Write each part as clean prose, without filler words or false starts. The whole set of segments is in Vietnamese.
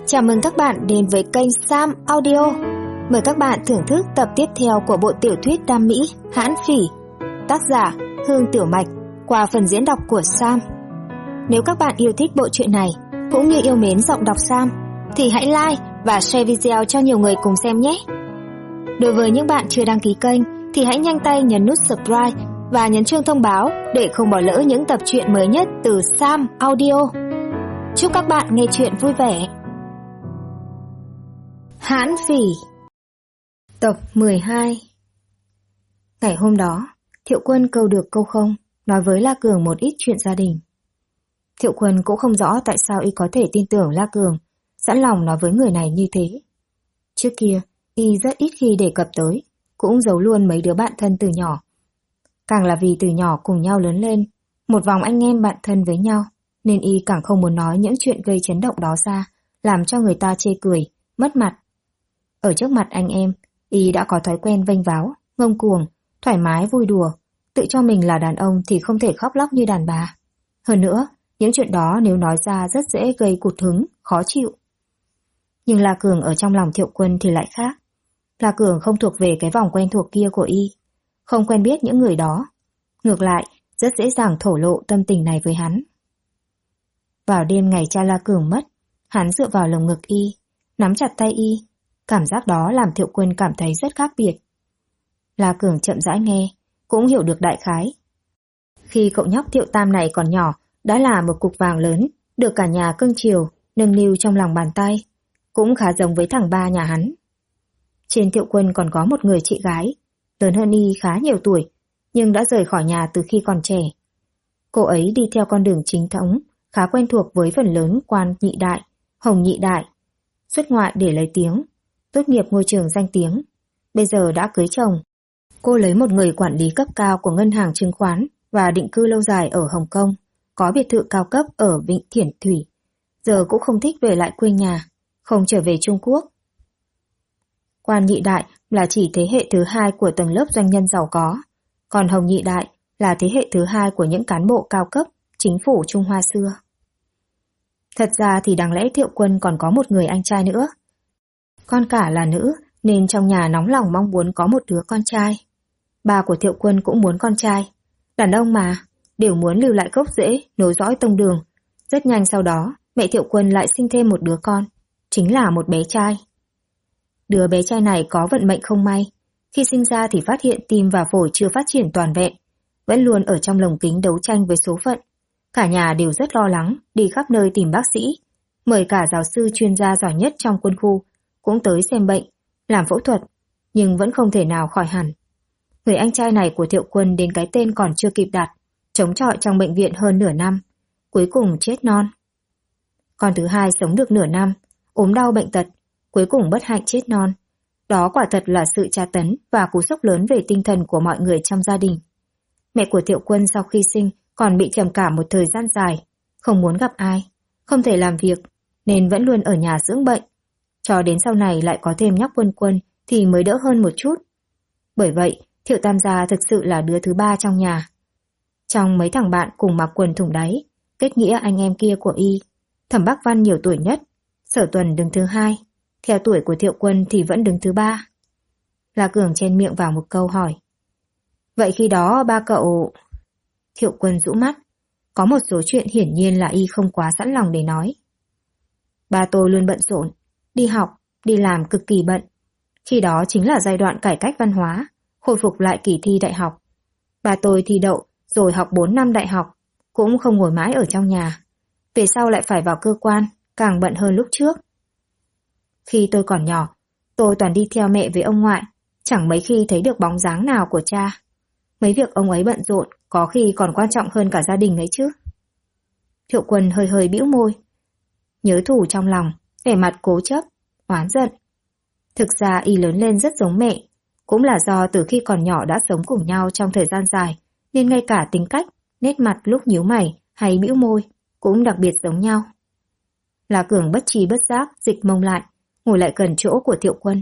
Chào mừng các bạn đến với kênh Sam Audio. Mời các bạn thưởng thức tập tiếp theo của bộ tiểu thuyết Đam Mỹ Hãn Phỉ, tác giả Hương Tiểu Mạch, qua phần diễn đọc của Sam. Nếu các bạn yêu thích bộ truyện này cũng như yêu mến giọng đọc Sam thì hãy like và share video cho nhiều người cùng xem nhé. Đối với những bạn chưa đăng ký kênh thì hãy nhanh tay nhấn nút subscribe và nhấn chuông thông báo để không bỏ lỡ những tập truyện mới nhất từ Sam Audio. Chúc các bạn nghe truyện vui vẻ. Hãn Phỉ, tập 12. Ngày hôm đó, Thiệu Quân câu được câu không, nói với La Cường một ít chuyện gia đình. Thiệu Quân cũng không rõ tại sao y có thể tin tưởng La Cường, sẵn lòng nói với người này như thế. Trước kia, y rất ít khi đề cập tới, cũng giấu luôn mấy đứa bạn thân từ nhỏ. Càng là vì từ nhỏ cùng nhau lớn lên, một vòng anh em bạn thân với nhau, nên y càng không muốn nói những chuyện gây chấn động đó ra, làm cho người ta chê cười, mất mặt. Ở trước mặt anh em, y đã có thói quen vênh váo, ngông cuồng, thoải mái vui đùa, tự cho mình là đàn ông thì không thể khóc lóc như đàn bà. Hơn nữa, những chuyện đó nếu nói ra rất dễ gây cụt hứng, khó chịu. Nhưng La Cường ở trong lòng Thiệu Quân thì lại khác. La Cường không thuộc về cái vòng quen thuộc kia của y, không quen biết những người đó. Ngược lại, rất dễ dàng thổ lộ tâm tình này với hắn. Vào đêm ngày cha La Cường mất, hắn dựa vào lồng ngực y, nắm chặt tay y. Cảm giác đó làm Thiệu Quân cảm thấy rất khác biệt. La Cường chậm rãi nghe, cũng hiểu được đại khái. Khi cậu nhóc Thiệu Tam này còn nhỏ, đã là một cục vàng lớn, được cả nhà cưng chiều, nâng niu trong lòng bàn tay, cũng khá giống với thằng ba nhà hắn. Trên Thiệu Quân còn có một người chị gái, lớn hơn y khá nhiều tuổi, nhưng đã rời khỏi nhà từ khi còn trẻ. Cô ấy đi theo con đường chính thống, khá quen thuộc với phần lớn quan nhị đại, hồng nhị đại, xuất ngoại để lấy tiếng, tốt nghiệp ngôi trường danh tiếng, bây giờ đã cưới chồng. Cô lấy một người quản lý cấp cao của ngân hàng chứng khoán và định cư lâu dài ở Hồng Kông, có biệt thự cao cấp ở Vịnh Thiển Thủy. Giờ cũng không thích về lại quê nhà, không trở về Trung Quốc. Quan nhị đại là chỉ thế hệ thứ hai của tầng lớp doanh nhân giàu có, còn hồng nhị đại là thế hệ thứ hai của những cán bộ cao cấp, chính phủ Trung Hoa xưa. Thật ra thì đáng lẽ Thiệu Quân còn có một người anh trai nữa. Con cả là nữ nên trong nhà nóng lòng mong muốn có một đứa con trai. Ba của Thiệu Quân cũng muốn con trai. Đàn ông mà, đều muốn lưu lại gốc rễ, nối dõi tông đường. Rất nhanh sau đó, mẹ Thiệu Quân lại sinh thêm một đứa con, chính là một bé trai. Đứa bé trai này có vận mệnh không may. Khi sinh ra thì phát hiện tim và phổi chưa phát triển toàn vẹn, vẫn luôn ở trong lồng kính đấu tranh với số phận. Cả nhà đều rất lo lắng, đi khắp nơi tìm bác sĩ, mời cả giáo sư chuyên gia giỏi nhất trong quân khu cũng tới xem bệnh, làm phẫu thuật, nhưng vẫn không thể nào khỏi hẳn. Người anh trai này của Thiệu Quân đến cái tên còn chưa kịp đặt, chống chọi trong bệnh viện hơn nửa năm, cuối cùng chết non. Con thứ hai sống được nửa năm, ốm đau bệnh tật, cuối cùng bất hạnh chết non. Đó quả thật là sự tra tấn và cú sốc lớn về tinh thần của mọi người trong gia đình. Mẹ của Thiệu Quân sau khi sinh còn bị trầm cảm một thời gian dài, không muốn gặp ai, không thể làm việc, nên vẫn luôn ở nhà dưỡng bệnh. Cho đến sau này lại có thêm nhóc Quân Quân thì mới đỡ hơn một chút. Bởi vậy, Thiệu Tam gia thực sự là đứa thứ ba trong nhà. Trong mấy thằng bạn cùng mặc quần thủng đáy, kết nghĩa anh em kia của y, Thẩm Bắc Văn nhiều tuổi nhất, Sở Tuần đứng thứ hai, theo tuổi của Thiệu Quân thì vẫn đứng thứ ba. La Cường chen miệng vào một câu hỏi. Vậy khi đó ba cậu... Thiệu Quân rũ mắt, có một số chuyện hiển nhiên là y không quá sẵn lòng để nói. Ba tôi luôn bận rộn, đi học, đi làm cực kỳ bận. Khi đó chính là giai đoạn cải cách văn hóa, khôi phục lại kỳ thi đại học. Ba tôi thi đậu, rồi học 4 năm đại học, cũng không ngồi mãi ở trong nhà. Về sau lại phải vào cơ quan, càng bận hơn lúc trước. Khi tôi còn nhỏ, tôi toàn đi theo mẹ với ông ngoại, chẳng mấy khi thấy được bóng dáng nào của cha. Mấy việc ông ấy bận rộn, có khi còn quan trọng hơn cả gia đình ấy chứ. Thiệu Quân hơi hơi bĩu môi, nhớ thù trong lòng, vẻ mặt cố chấp, oán giận. Thực ra y lớn lên rất giống mẹ, cũng là do từ khi còn nhỏ đã sống cùng nhau trong thời gian dài, nên ngay cả tính cách, nét mặt lúc nhíu mày hay bĩu môi cũng đặc biệt giống nhau. La Cường bất tri bất giác dịch mông lại, ngồi lại gần chỗ của Thiệu Quân.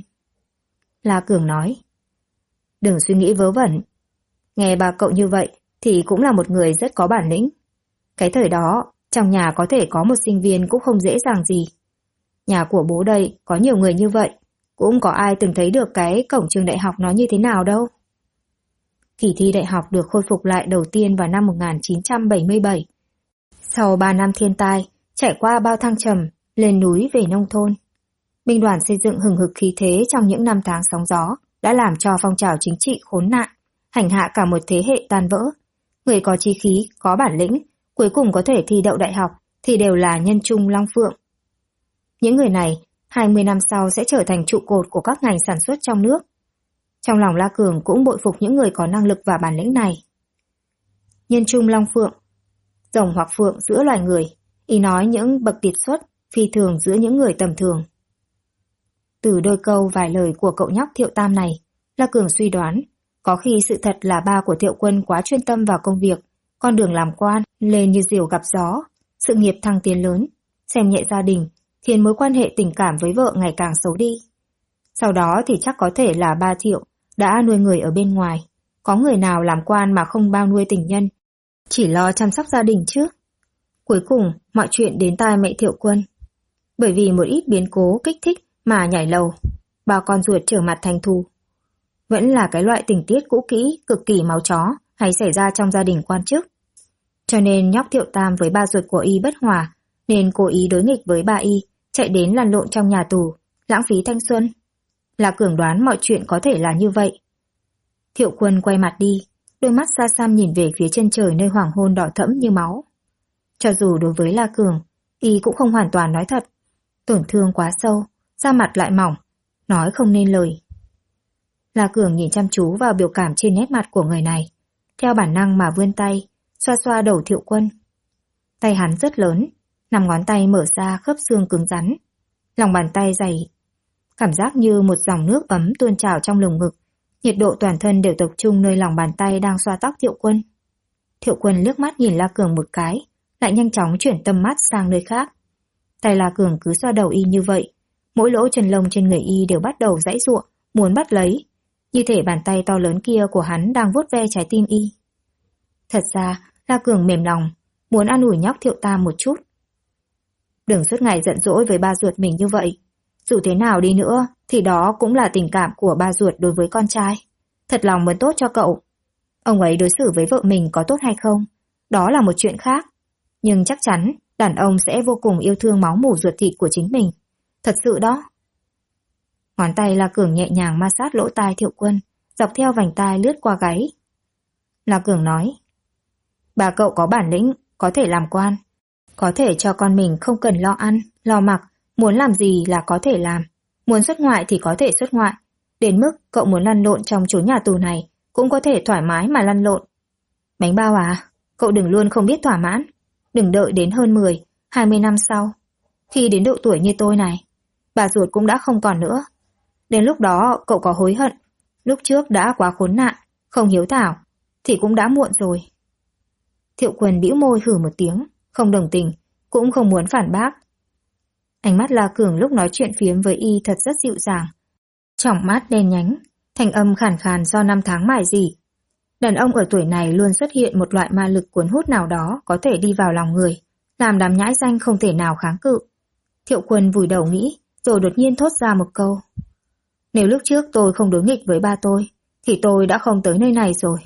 La Cường nói, đừng suy nghĩ vớ vẩn. Nghe bà cậu như vậy thì cũng là một người rất có bản lĩnh. Cái thời đó, trong nhà có thể có một sinh viên cũng không dễ dàng gì. Nhà của bố đây có nhiều người như vậy, cũng có ai từng thấy được cái cổng trường đại học nó như thế nào đâu. Kỳ thi đại học được khôi phục lại đầu tiên vào năm 1977. Sau 3 năm thiên tai, trải qua bao thăng trầm, lên núi về nông thôn. Binh đoàn xây dựng hừng hực khí thế trong những năm tháng sóng gió đã làm cho phong trào chính trị khốn nạn, hành hạ cả một thế hệ tan vỡ. Người có chí khí, có bản lĩnh, cuối cùng có thể thi đậu đại học thì đều là nhân trung long phượng. Những người này, 20 năm sau sẽ trở thành trụ cột của các ngành sản xuất trong nước. Trong lòng La Cường cũng bội phục những người có năng lực và bản lĩnh này. Nhân trung long phượng, rồng hoặc phượng giữa loài người, ý nói những bậc kiệt xuất, phi thường giữa những người tầm thường. Từ đôi câu vài lời của cậu nhóc Thiệu Tam này, La Cường suy đoán, có khi sự thật là ba của Thiệu Quân quá chuyên tâm vào công việc, con đường làm quan lên như diều gặp gió, sự nghiệp thăng tiến lớn, xem nhẹ gia đình, khiến mối quan hệ tình cảm với vợ ngày càng xấu đi. Sau đó thì chắc có thể là ba Thiệu đã nuôi người ở bên ngoài, có người nào làm quan mà không bao nuôi tình nhân, chỉ lo chăm sóc gia đình chứ. Cuối cùng, mọi chuyện đến tai mẹ Thiệu Quân. Bởi vì một ít biến cố kích thích mà nhảy lầu, bao con ruột trở mặt thành thù. Vẫn là cái loại tình tiết cũ kỹ, cực kỳ máu chó hay xảy ra trong gia đình quan chức. Cho nên nhóc Thiệu Tam với ba ruột của y bất hòa, nên cố ý đối nghịch với ba y, chạy đến lăn lộn trong nhà tù, lãng phí thanh xuân. La Cường đoán mọi chuyện có thể là như vậy. Thiệu Quân quay mặt đi, đôi mắt xa xăm nhìn về phía chân trời nơi hoàng hôn đỏ thẫm như máu. Cho dù đối với La Cường, y cũng không hoàn toàn nói thật. Tổn thương quá sâu, da mặt lại mỏng, nói không nên lời. La Cường nhìn chăm chú vào biểu cảm trên nét mặt của người này, theo bản năng mà vươn tay, xoa xoa đầu Thiệu Quân. Tay hắn rất lớn, 5 ngón tay mở ra khớp xương cứng rắn, lòng bàn tay dày. Cảm giác như một dòng nước ấm tuôn trào trong lồng ngực, nhiệt độ toàn thân đều tập trung nơi lòng bàn tay đang xoa tóc Thiệu Quân. Thiệu Quân liếc mắt nhìn La Cường một cái, lại nhanh chóng chuyển tầm mắt sang nơi khác. Tay La Cường cứ xoa đầu y như vậy, mỗi lỗ chân lông trên người y đều bắt đầu giãy giụa, muốn bắt lấy, như thể bàn tay to lớn kia của hắn đang vuốt ve trái tim y. Thật ra, La Cường mềm lòng, muốn an ủi nhóc Thiệu Tam một chút. Đừng suốt ngày giận dỗi với ba ruột mình như vậy. Dù thế nào đi nữa, thì đó cũng là tình cảm của ba ruột đối với con trai. Thật lòng muốn tốt cho cậu. Ông ấy đối xử với vợ mình có tốt hay không, đó là một chuyện khác. Nhưng chắc chắn, đàn ông sẽ vô cùng yêu thương máu mủ ruột thịt của chính mình. Thật sự đó. Ngón tay La Cường nhẹ nhàng ma sát lỗ tai Thiệu Quân, dọc theo vành tai lướt qua gáy. La Cường nói, bà cậu có bản lĩnh, có thể làm quan, có thể cho con mình không cần lo ăn, lo mặc, muốn làm gì là có thể làm, muốn xuất ngoại thì có thể xuất ngoại, đến mức cậu muốn lăn lộn trong chốn nhà tù này cũng có thể thoải mái mà lăn lộn. Bánh bao à, cậu đừng luôn không biết thỏa mãn, đừng đợi đến hơn 10, 20 năm sau, khi đến độ tuổi như tôi này, bà ruột cũng đã không còn nữa. Đến lúc đó cậu có hối hận, lúc trước đã quá khốn nạn, không hiếu thảo, thì cũng đã muộn rồi. Thiệu Quân bĩu môi hử một tiếng, không đồng tình, cũng không muốn phản bác. Ánh mắt La Cường lúc nói chuyện phiếm với y thật rất dịu dàng. Tròng mắt đen nhánh, thanh âm khàn khàn do năm tháng mài dỉ. Đàn ông ở tuổi này luôn xuất hiện một loại ma lực cuốn hút nào đó có thể đi vào lòng người, làm đám nhãi danh không thể nào kháng cự. Thiệu Quân vùi đầu nghĩ, rồi đột nhiên thốt ra một câu. Nếu lúc trước tôi không đối nghịch với ba tôi, thì tôi đã không tới nơi này rồi.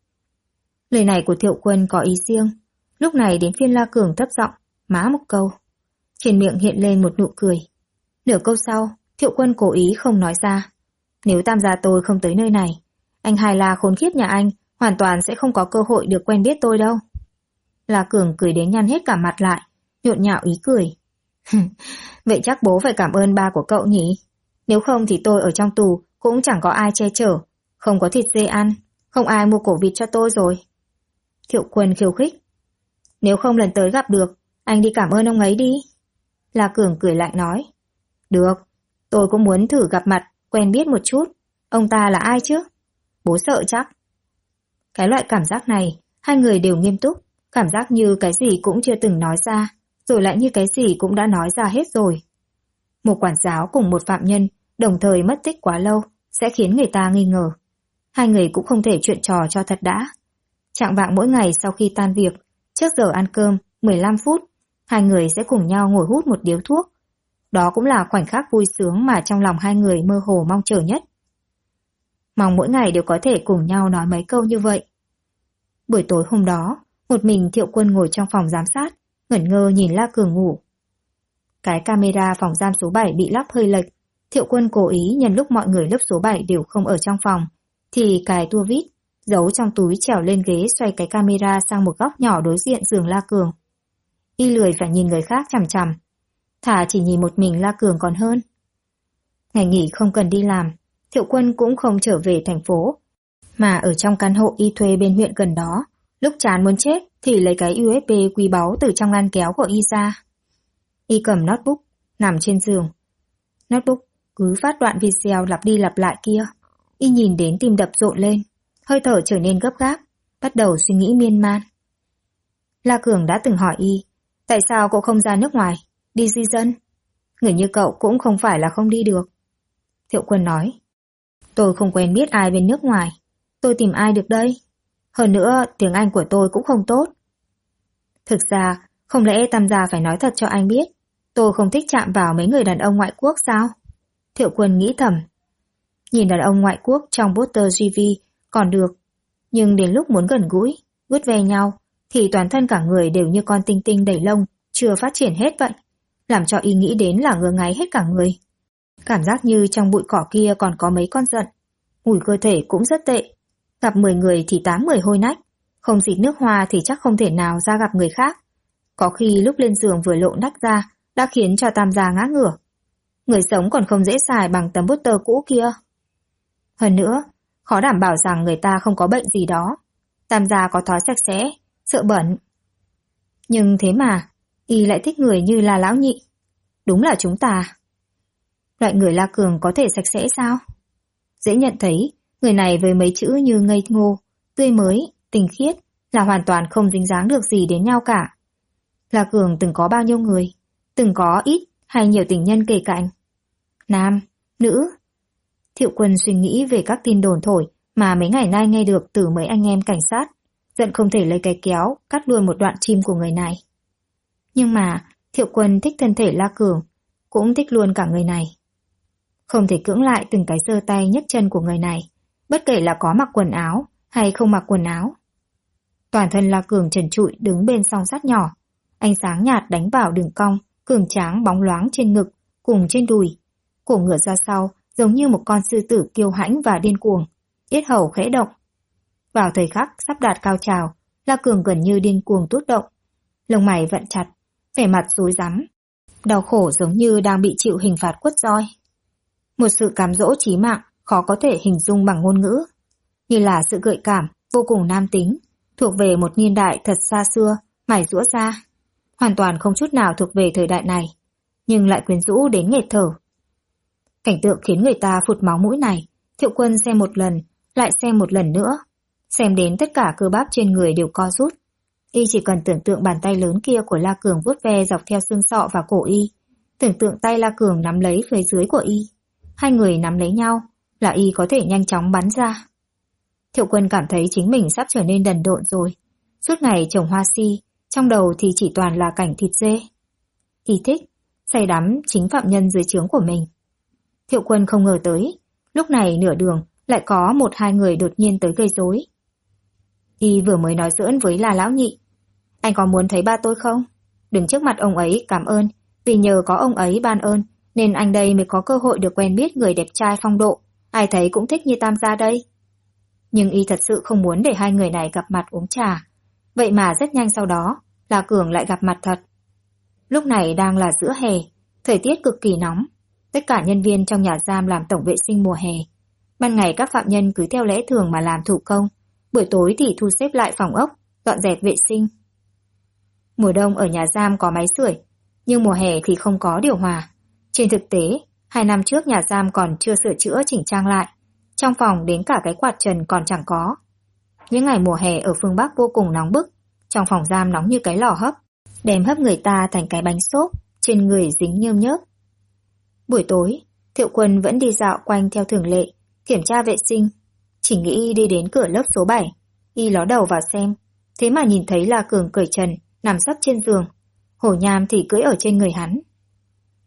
Lời này của Thiệu Quân có ý riêng. Lúc này đến phiên La Cường thấp giọng, má một câu. Trên miệng hiện lên một nụ cười. Nửa câu sau, Thiệu Quân cố ý không nói ra. Nếu Tam gia tôi không tới nơi này, anh Hai La khốn khiếp nhà anh hoàn toàn sẽ không có cơ hội được quen biết tôi đâu. La Cường cười đến nhăn hết cả mặt lại, nhộn nhạo ý cười. Vậy chắc bố phải cảm ơn ba của cậu nhỉ? Nếu không thì tôi ở trong tù cũng chẳng có ai che chở, không có thịt dê ăn, không ai mua cổ vịt cho tôi rồi. Thiệu Quân khiêu khích. Nếu không lần tới gặp được, anh đi cảm ơn ông ấy đi. La Cường cười lại nói. Được, tôi cũng muốn thử gặp mặt, quen biết một chút. Ông ta là ai chứ? Bố sợ chắc. Cái loại cảm giác này, hai người đều nghiêm túc, cảm giác như cái gì cũng chưa từng nói ra, rồi lại như cái gì cũng đã nói ra hết rồi. Một quản giáo cùng một phạm nhân đồng thời mất tích quá lâu sẽ khiến người ta nghi ngờ. Hai người cũng không thể chuyện trò cho thật đã. Chạng vạng mỗi ngày sau khi tan việc, trước giờ ăn cơm 15 phút, hai người sẽ cùng nhau ngồi hút một điếu thuốc. đó cũng là khoảnh khắc vui sướng mà trong lòng hai người mơ hồ mong chờ nhất. Mong mỗi ngày đều có thể cùng nhau nói mấy câu như vậy. Buổi tối hôm đó, một mình Thiệu Quân ngồi trong phòng giám sát, ngẩn ngơ nhìn La Cường ngủ. Cái camera phòng giam số 7 bị lắp hơi lệch. Thiệu Quân cố ý nhân lúc mọi người lớp số 7 đều không ở trong phòng, thì cài tua vít, giấu trong túi trèo lên ghế xoay cái camera sang một góc nhỏ đối diện giường La Cường. Y lười phải nhìn người khác chằm chằm, thà chỉ nhìn một mình La Cường còn hơn. Ngày nghỉ không cần đi làm, Thiệu Quân cũng không trở về thành phố, mà ở trong căn hộ y thuê bên huyện gần đó. Lúc chán muốn chết thì lấy cái USB quý báu từ trong ngăn kéo của y ra. Y cầm notebook, nằm trên giường. Notebook cứ phát đoạn video lặp đi lặp lại kia. Y nhìn đến tim đập rộn lên, hơi thở trở nên gấp gáp, bắt đầu suy nghĩ miên man. La Cường đã từng hỏi y, tại sao cậu không ra nước ngoài, đi di dân? Người như cậu cũng không phải là không đi được. Thiệu Quân nói, tôi không quen biết ai bên nước ngoài, tôi tìm ai được đây? Hơn nữa, tiếng Anh của tôi cũng không tốt. Thực ra, không lẽ Tam gia phải nói thật cho anh biết, tôi không thích chạm vào mấy người đàn ông ngoại quốc sao? Thiệu Quân nghĩ thầm. Nhìn đàn ông ngoại quốc trong poster GV còn được, nhưng đến lúc muốn gần gũi, vuốt ve nhau, thì toàn thân cả người đều như con tinh tinh đầy lông, chưa phát triển hết vậy, làm cho y nghĩ đến là ngứa ngáy hết cả người. Cảm giác như trong bụi cỏ kia còn có mấy con giận, mùi cơ thể cũng rất tệ. Gặp 10 người thì 8 người hôi nách, không xịt nước hoa thì chắc không thể nào ra gặp người khác. Có khi lúc lên giường vừa lộ nách ra đã khiến cho Tam gia ngã ngửa. Người sống còn không dễ xài bằng tấm poster cũ kia. Hơn nữa, khó đảm bảo rằng người ta không có bệnh gì đó. Tam gia có thói sạch sẽ, sợ bẩn. Nhưng thế mà, y lại thích người như là lão nhị. Đúng là chúng ta. Loại người La Cường có thể sạch sẽ sao? Dễ nhận thấy, người này với mấy chữ như ngây ngô, tươi mới, tinh khiết là hoàn toàn không dính dáng được gì đến nhau cả. La Cường từng có bao nhiêu người, từng có ít hay nhiều tình nhân kề cạnh. Nam, nữ. Thiệu Quân suy nghĩ về các tin đồn thổi mà mấy ngày nay nghe được từ mấy anh em cảnh sát, giận không thể lấy cái kéo cắt luôn một đoạn chim của người này. Nhưng mà Thiệu Quân thích thân thể La Cường, cũng thích luôn cả người này. Không thể cưỡng lại từng cái giơ tay nhấc chân của người này, bất kể là có mặc quần áo hay không mặc quần áo. Toàn thân La Cường trần trụi đứng bên song sắt nhỏ, ánh sáng nhạt đánh vào đường cong, cường tráng bóng loáng trên ngực, cùng trên đùi. Cổ ngửa ra sau, giống như một con sư tử kiêu hãnh và điên cuồng, yết hầu khẽ động. Vào thời khắc sắp đạt cao trào, La Cường gần như điên cuồng tút động. Lông mày vặn chặt, vẻ mặt rối rắm, đau khổ giống như đang bị chịu hình phạt quất roi. Một sự cám dỗ chí mạng khó có thể hình dung bằng ngôn ngữ, như là sự gợi cảm vô cùng nam tính, thuộc về một niên đại thật xa xưa, mài giũa ra, hoàn toàn không chút nào thuộc về thời đại này, nhưng lại quyến rũ đến nghẹt thở. Cảnh tượng khiến người ta phụt máu mũi này, Thiệu Quân xem một lần, lại xem một lần nữa, xem đến tất cả cơ bắp trên người đều co rút. Y chỉ cần tưởng tượng bàn tay lớn kia của La Cường vuốt ve dọc theo xương sọ và cổ y, tưởng tượng tay La Cường nắm lấy phía dưới của y, hai người nắm lấy nhau là y có thể nhanh chóng bắn ra. Thiệu Quân cảm thấy chính mình sắp trở nên đần độn rồi, suốt ngày trồng hoa si, trong đầu thì chỉ toàn là cảnh thịt dê. Y thích, say đắm chính phạm nhân dưới trướng của mình. Thiệu Quân không ngờ tới, lúc này nửa đường lại có một hai người đột nhiên tới gây rối. Y vừa mới nói giỡn với là lão nhị, anh có muốn thấy ba tôi không? Đứng trước mặt ông ấy cảm ơn, vì nhờ có ông ấy ban ơn nên anh đây mới có cơ hội được quen biết người đẹp trai phong độ, ai thấy cũng thích như Tam gia đây. Nhưng y thật sự không muốn để hai người này gặp mặt uống trà. Vậy mà rất nhanh sau đó, La Cường lại gặp mặt thật. Lúc này đang là giữa hè, thời tiết cực kỳ nóng. Tất cả nhân viên trong nhà giam làm tổng vệ sinh mùa hè. Ban ngày các phạm nhân cứ theo lẽ thường mà làm thủ công, buổi tối thì thu xếp lại phòng ốc, dọn dẹp vệ sinh. Mùa đông ở nhà giam có máy sưởi, nhưng mùa hè thì không có điều hòa. Trên thực tế, 2 năm trước nhà giam còn chưa sửa chữa chỉnh trang lại, trong phòng đến cả cái quạt trần còn chẳng có. Những ngày mùa hè ở phương Bắc vô cùng nóng bức, trong phòng giam nóng như cái lò hấp, đem hấp người ta thành cái bánh xốp, trên người dính nhơm nhớp. Buổi tối, Thiệu Quân vẫn đi dạo quanh theo thường lệ, kiểm tra vệ sinh. Chỉ nghĩ đi đến cửa lớp số 7, y ló đầu vào xem, thế mà nhìn thấy La Cường cởi trần, nằm sấp trên giường. Hổ Nham thì cưỡi ở trên người hắn.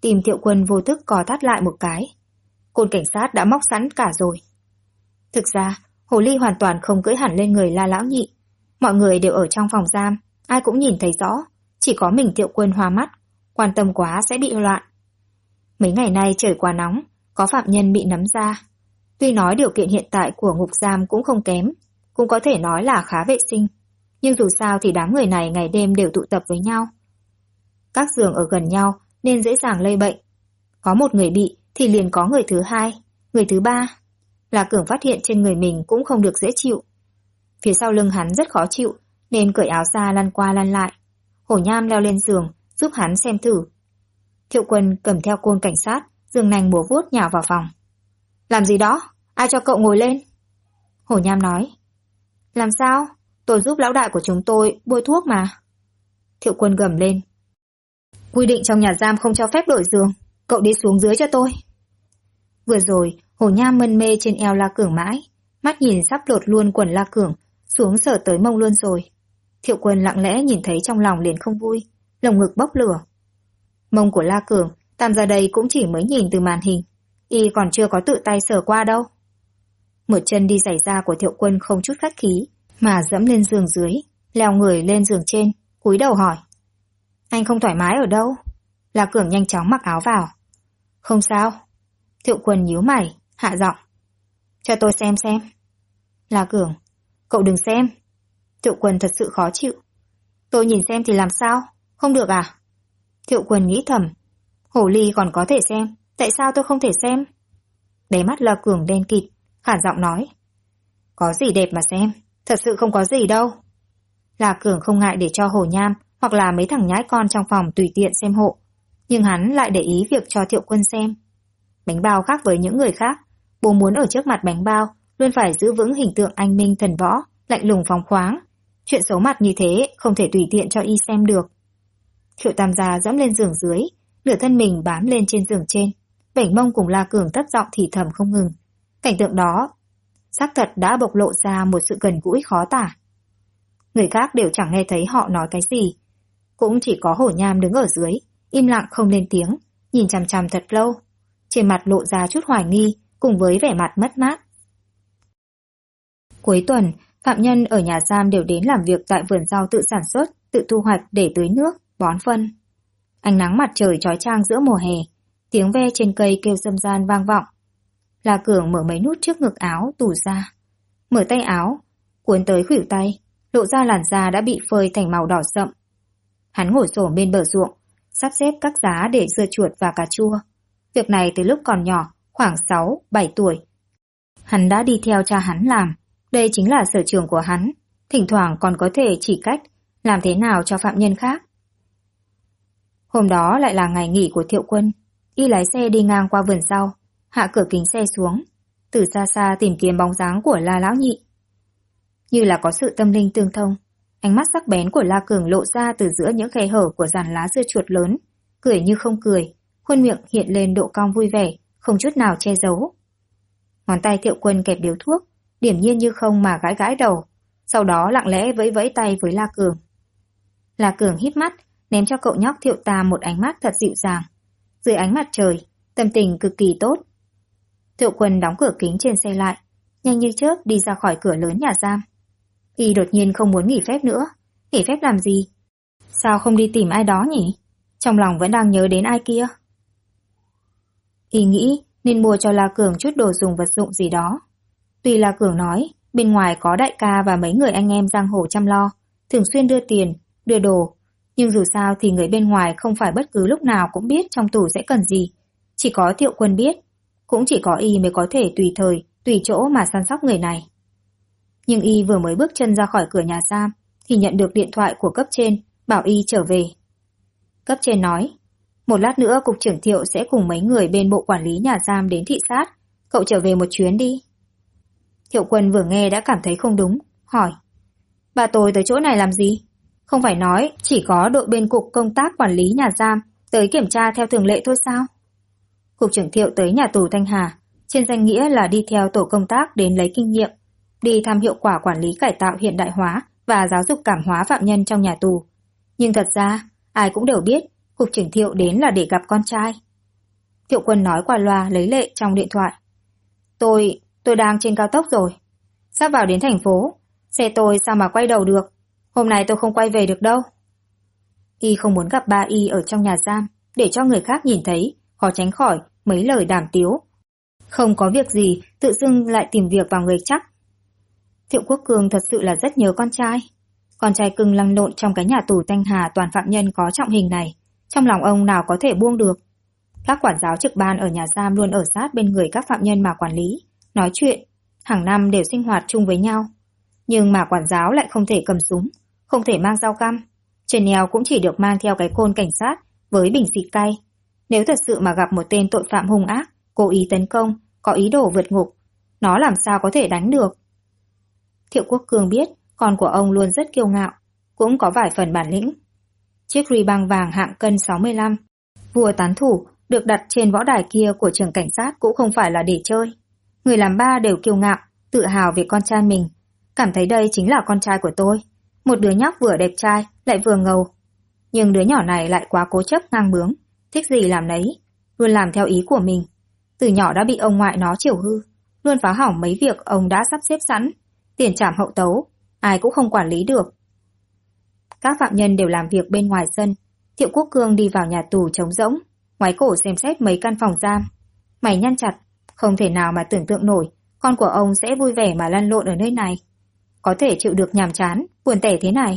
Tim Thiệu Quân vô thức co thắt lại một cái. Côn cảnh sát đã móc sẵn cả rồi. Thực ra, hồ ly hoàn toàn không cưỡi hẳn lên người La Lão Nhị. Mọi người đều ở trong phòng giam, ai cũng nhìn thấy rõ, chỉ có mình Thiệu Quân hoa mắt, quan tâm quá sẽ bị loạn. Mấy ngày nay trời quá nóng, có phạm nhân bị nấm da. Tuy nói điều kiện hiện tại của ngục giam cũng không kém, cũng có thể nói là khá vệ sinh, nhưng dù sao thì đám người này ngày đêm đều tụ tập với nhau. Các giường ở gần nhau nên dễ dàng lây bệnh. Có một người bị thì liền có người thứ hai, người thứ ba. La Cường phát hiện trên người mình cũng không được dễ chịu. Phía sau lưng hắn rất khó chịu nên cởi áo ra lăn qua lăn lại. Hổ Nham leo lên giường giúp hắn xem thử. Thiệu Quân cầm theo côn cảnh sát, giường nành búa vuốt nhào vào phòng. Làm gì đó? Ai cho cậu ngồi lên? Hổ Nham nói. Làm sao? Tôi giúp lão đại của chúng tôi bôi thuốc mà. Thiệu Quân gầm lên. Quy định trong nhà giam không cho phép đổi giường. Cậu đi xuống dưới cho tôi. Vừa rồi, Hổ Nham mân mê trên eo La Cường mãi. Mắt nhìn sắp lột luôn quần La Cường, xuống sờ tới mông luôn rồi. Thiệu Quân lặng lẽ nhìn thấy trong lòng liền không vui, lồng ngực bốc lửa. Mông của La Cường, Tam ra đây cũng chỉ mới nhìn từ màn hình. Y còn chưa có tự tay sờ qua đâu. Một chân đi giày da của Thiệu Quân không chút khách khí, mà dẫm lên giường dưới, leo người lên giường trên, cúi đầu hỏi. Anh không thoải mái ở đâu? La Cường nhanh chóng mặc áo vào. Không sao. Thiệu Quân nhíu mày, hạ giọng. Cho tôi xem. La Cường. Cậu đừng xem. Thiệu Quân thật sự khó chịu. Tôi nhìn xem thì làm sao? Không được à? Thiệu Quân nghĩ thầm. Hổ ly còn có thể xem, tại sao tôi không thể xem? Đáy mắt La Cường đen kịt, khản giọng nói. Có gì đẹp mà xem, thật sự không có gì đâu. La Cường không ngại để cho Hổ Nham hoặc là mấy thằng nhãi con trong phòng tùy tiện xem hộ, nhưng hắn lại để ý việc cho Thiệu Quân xem. Bánh bao khác với những người khác, bố muốn ở trước mặt bánh bao luôn phải giữ vững hình tượng anh minh thần võ, lạnh lùng phóng khoáng. Chuyện xấu mặt như thế không thể tùy tiện cho y xem được. Thiệu Tam gia dẫm lên giường dưới, nửa thân mình bám lên trên giường trên, vểnh mông cùng La Cường thấp giọng thì thầm không ngừng. Cảnh tượng đó xác thật đã bộc lộ ra một sự gần gũi khó tả. Người khác đều chẳng nghe thấy họ nói cái gì, cũng chỉ có Hổ Nham đứng ở dưới, im lặng không lên tiếng, nhìn chằm chằm thật lâu, trên mặt lộ ra chút hoài nghi cùng với vẻ mặt mất mát. Cuối tuần, phạm nhân ở nhà giam đều đến làm việc tại vườn rau tự sản xuất, tự thu hoạch để tưới nước, bón phân. Ánh nắng mặt trời chói chang giữa mùa hè, tiếng ve trên cây kêu râm ran vang vọng. La Cường mở mấy nút trước ngực áo tủ ra, mở tay áo, cuốn tới khuỷu tay, lộ ra làn da đã bị phơi thành màu đỏ sậm. Hắn ngồi xổm bên bờ ruộng, sắp xếp các giá để dưa chuột và cà chua. Việc này từ lúc còn nhỏ, khoảng 6-7 tuổi. Hắn đã đi theo cha hắn làm, đây chính là sở trường của hắn, thỉnh thoảng còn có thể chỉ cách làm thế nào cho phạm nhân khác. Hôm đó lại là ngày nghỉ của Thiệu Quân, y lái xe đi ngang qua vườn rau, hạ cửa kính xe xuống, từ xa xa tìm kiếm bóng dáng của La Lão Nhị. Như là có sự tâm linh tương thông, ánh mắt sắc bén của La Cường lộ ra từ giữa những khe hở của dàn lá dưa chuột lớn, cười như không cười, khuôn miệng hiện lên độ cong vui vẻ, không chút nào che giấu. Ngón tay Thiệu Quân kẹp điếu thuốc, điềm nhiên như không mà gãi gãi đầu, sau đó lặng lẽ vẫy vẫy tay với La Cường. La Cường híp mắt, ném cho cậu nhóc Thiệu Tam một ánh mắt thật dịu dàng. Dưới ánh mặt trời, tâm tình cực kỳ tốt. Thiệu Quân đóng cửa kính trên xe lại, nhanh như chớp đi ra khỏi cửa lớn nhà giam. Y đột nhiên không muốn nghỉ phép nữa. Nghỉ phép làm gì? Sao không đi tìm ai đó nhỉ? Trong lòng vẫn đang nhớ đến ai kia. Y nghĩ nên mua cho La Cường chút đồ dùng vật dụng gì đó. Tuy La Cường nói bên ngoài có đại ca và mấy người anh em giang hồ chăm lo, thường xuyên đưa tiền, đưa đồ, nhưng dù sao thì người bên ngoài không phải bất cứ lúc nào cũng biết trong tủ sẽ cần gì. Chỉ có Thiệu Quân biết, cũng chỉ có y mới có thể tùy thời, tùy chỗ mà săn sóc người này. Nhưng y vừa mới bước chân ra khỏi cửa nhà giam thì nhận được điện thoại của cấp trên bảo y trở về. Cấp trên nói, một lát nữa cục trưởng Thiệu sẽ cùng mấy người bên bộ quản lý nhà giam đến thị sát, cậu trở về một chuyến đi. Thiệu Quân vừa nghe đã cảm thấy không đúng, hỏi, bà tôi tới chỗ này làm gì? Không phải nói chỉ có đội bên cục công tác quản lý nhà giam tới kiểm tra theo thường lệ thôi sao? Cục trưởng Thiệu tới nhà tù Thanh Hà, trên danh nghĩa là đi theo tổ công tác đến lấy kinh nghiệm, đi thăm hiệu quả quản lý cải tạo hiện đại hóa và giáo dục cảm hóa phạm nhân trong nhà tù. Nhưng thật ra, ai cũng đều biết, cục trưởng Thiệu đến là để gặp con trai, Thiệu Quân nói qua loa lấy lệ trong điện thoại. Tôi đang trên cao tốc rồi. Sắp vào đến thành phố. Xe tôi sao mà quay đầu được. Hôm nay tôi không quay về được đâu. Y không muốn gặp ba Y ở trong nhà giam, để cho người khác nhìn thấy, khó tránh khỏi mấy lời đàm tiếu. Không có việc gì, tự dưng lại tìm việc vào người chắc. Thiệu Quốc Cường thật sự là rất nhớ con trai. Con trai cưng lăn lộn trong cái nhà tù Thanh Hà toàn phạm nhân có trọng hình này. Trong lòng ông nào có thể buông được. Các quản giáo trực ban ở nhà giam luôn ở sát bên người các phạm nhân mà quản lý, nói chuyện, hàng năm đều sinh hoạt chung với nhau. Nhưng mà quản giáo lại không thể cầm súng, không thể mang dao găm. Trên eo cũng chỉ được mang theo cái côn cảnh sát với bình xịt cay. Nếu thật sự mà gặp một tên tội phạm hung ác, cố ý tấn công, có ý đồ vượt ngục, nó làm sao có thể đánh được. Thiệu Quốc Cường biết con của ông luôn rất kiêu ngạo, cũng có vài phần bản lĩnh. Chiếc ruy băng vàng hạng cân 65, vua tán thủ, được đặt trên võ đài kia của trường cảnh sát cũng không phải là để chơi. Người làm ba đều kiêu ngạo, tự hào về con trai mình, cảm thấy đây chính là con trai của tôi. Một đứa nhóc vừa đẹp trai, lại vừa ngầu. Nhưng đứa nhỏ này lại quá cố chấp ngang bướng, thích gì làm nấy, luôn làm theo ý của mình. Từ nhỏ đã bị ông ngoại nó chiều hư, luôn phá hỏng mấy việc ông đã sắp xếp sẵn, tiền trảm hậu tấu, ai cũng không quản lý được. Các phạm nhân đều làm việc bên ngoài sân. Thiệu Quốc Cương đi vào nhà tù trống rỗng, ngoái cổ xem xét mấy căn phòng giam. Mày nhăn chặt, không thể nào mà tưởng tượng nổi con của ông sẽ vui vẻ mà lăn lộn ở nơi này. Có thể chịu được nhàm chán, buồn tẻ thế này.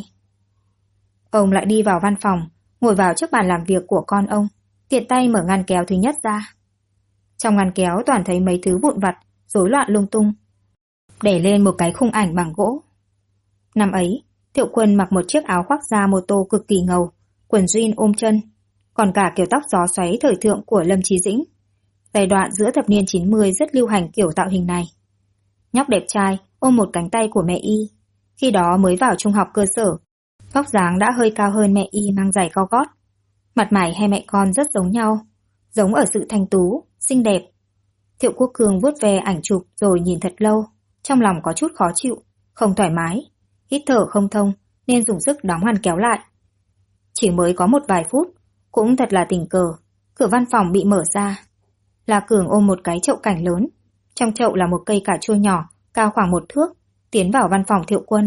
Ông lại đi vào văn phòng, ngồi vào trước bàn làm việc của con ông, tiện tay mở ngăn kéo thứ nhất ra. Trong ngăn kéo toàn thấy mấy thứ vụn vặt, rối loạn lung tung. Để lên một cái khung ảnh bằng gỗ. Năm ấy, Thiệu Quân mặc một chiếc áo khoác da mô tô cực kỳ ngầu, quần jean ôm chân, còn cả kiểu tóc gió xoáy thời thượng của Lâm Chí Dĩnh. Giai đoạn giữa thập niên 90 rất lưu hành kiểu tạo hình này. Nhóc đẹp trai ôm một cánh tay của mẹ Y, khi đó mới vào trung học cơ sở. Vóc dáng đã hơi cao hơn mẹ Y mang giày cao gót. Mặt mày hai mẹ con rất giống nhau, giống ở sự thanh tú, xinh đẹp. Thiệu Quốc Cường vuốt ve ảnh chụp rồi nhìn thật lâu, trong lòng có chút khó chịu, không thoải mái, hít thở không thông nên dùng sức đóng ngăn kéo lại. Chỉ mới có một vài phút, cũng thật là tình cờ, cửa văn phòng bị mở ra. La Cường ôm một cái chậu cảnh lớn, trong chậu là một cây cà chua nhỏ, cao khoảng 1 thước, tiến vào văn phòng Thiệu Quân.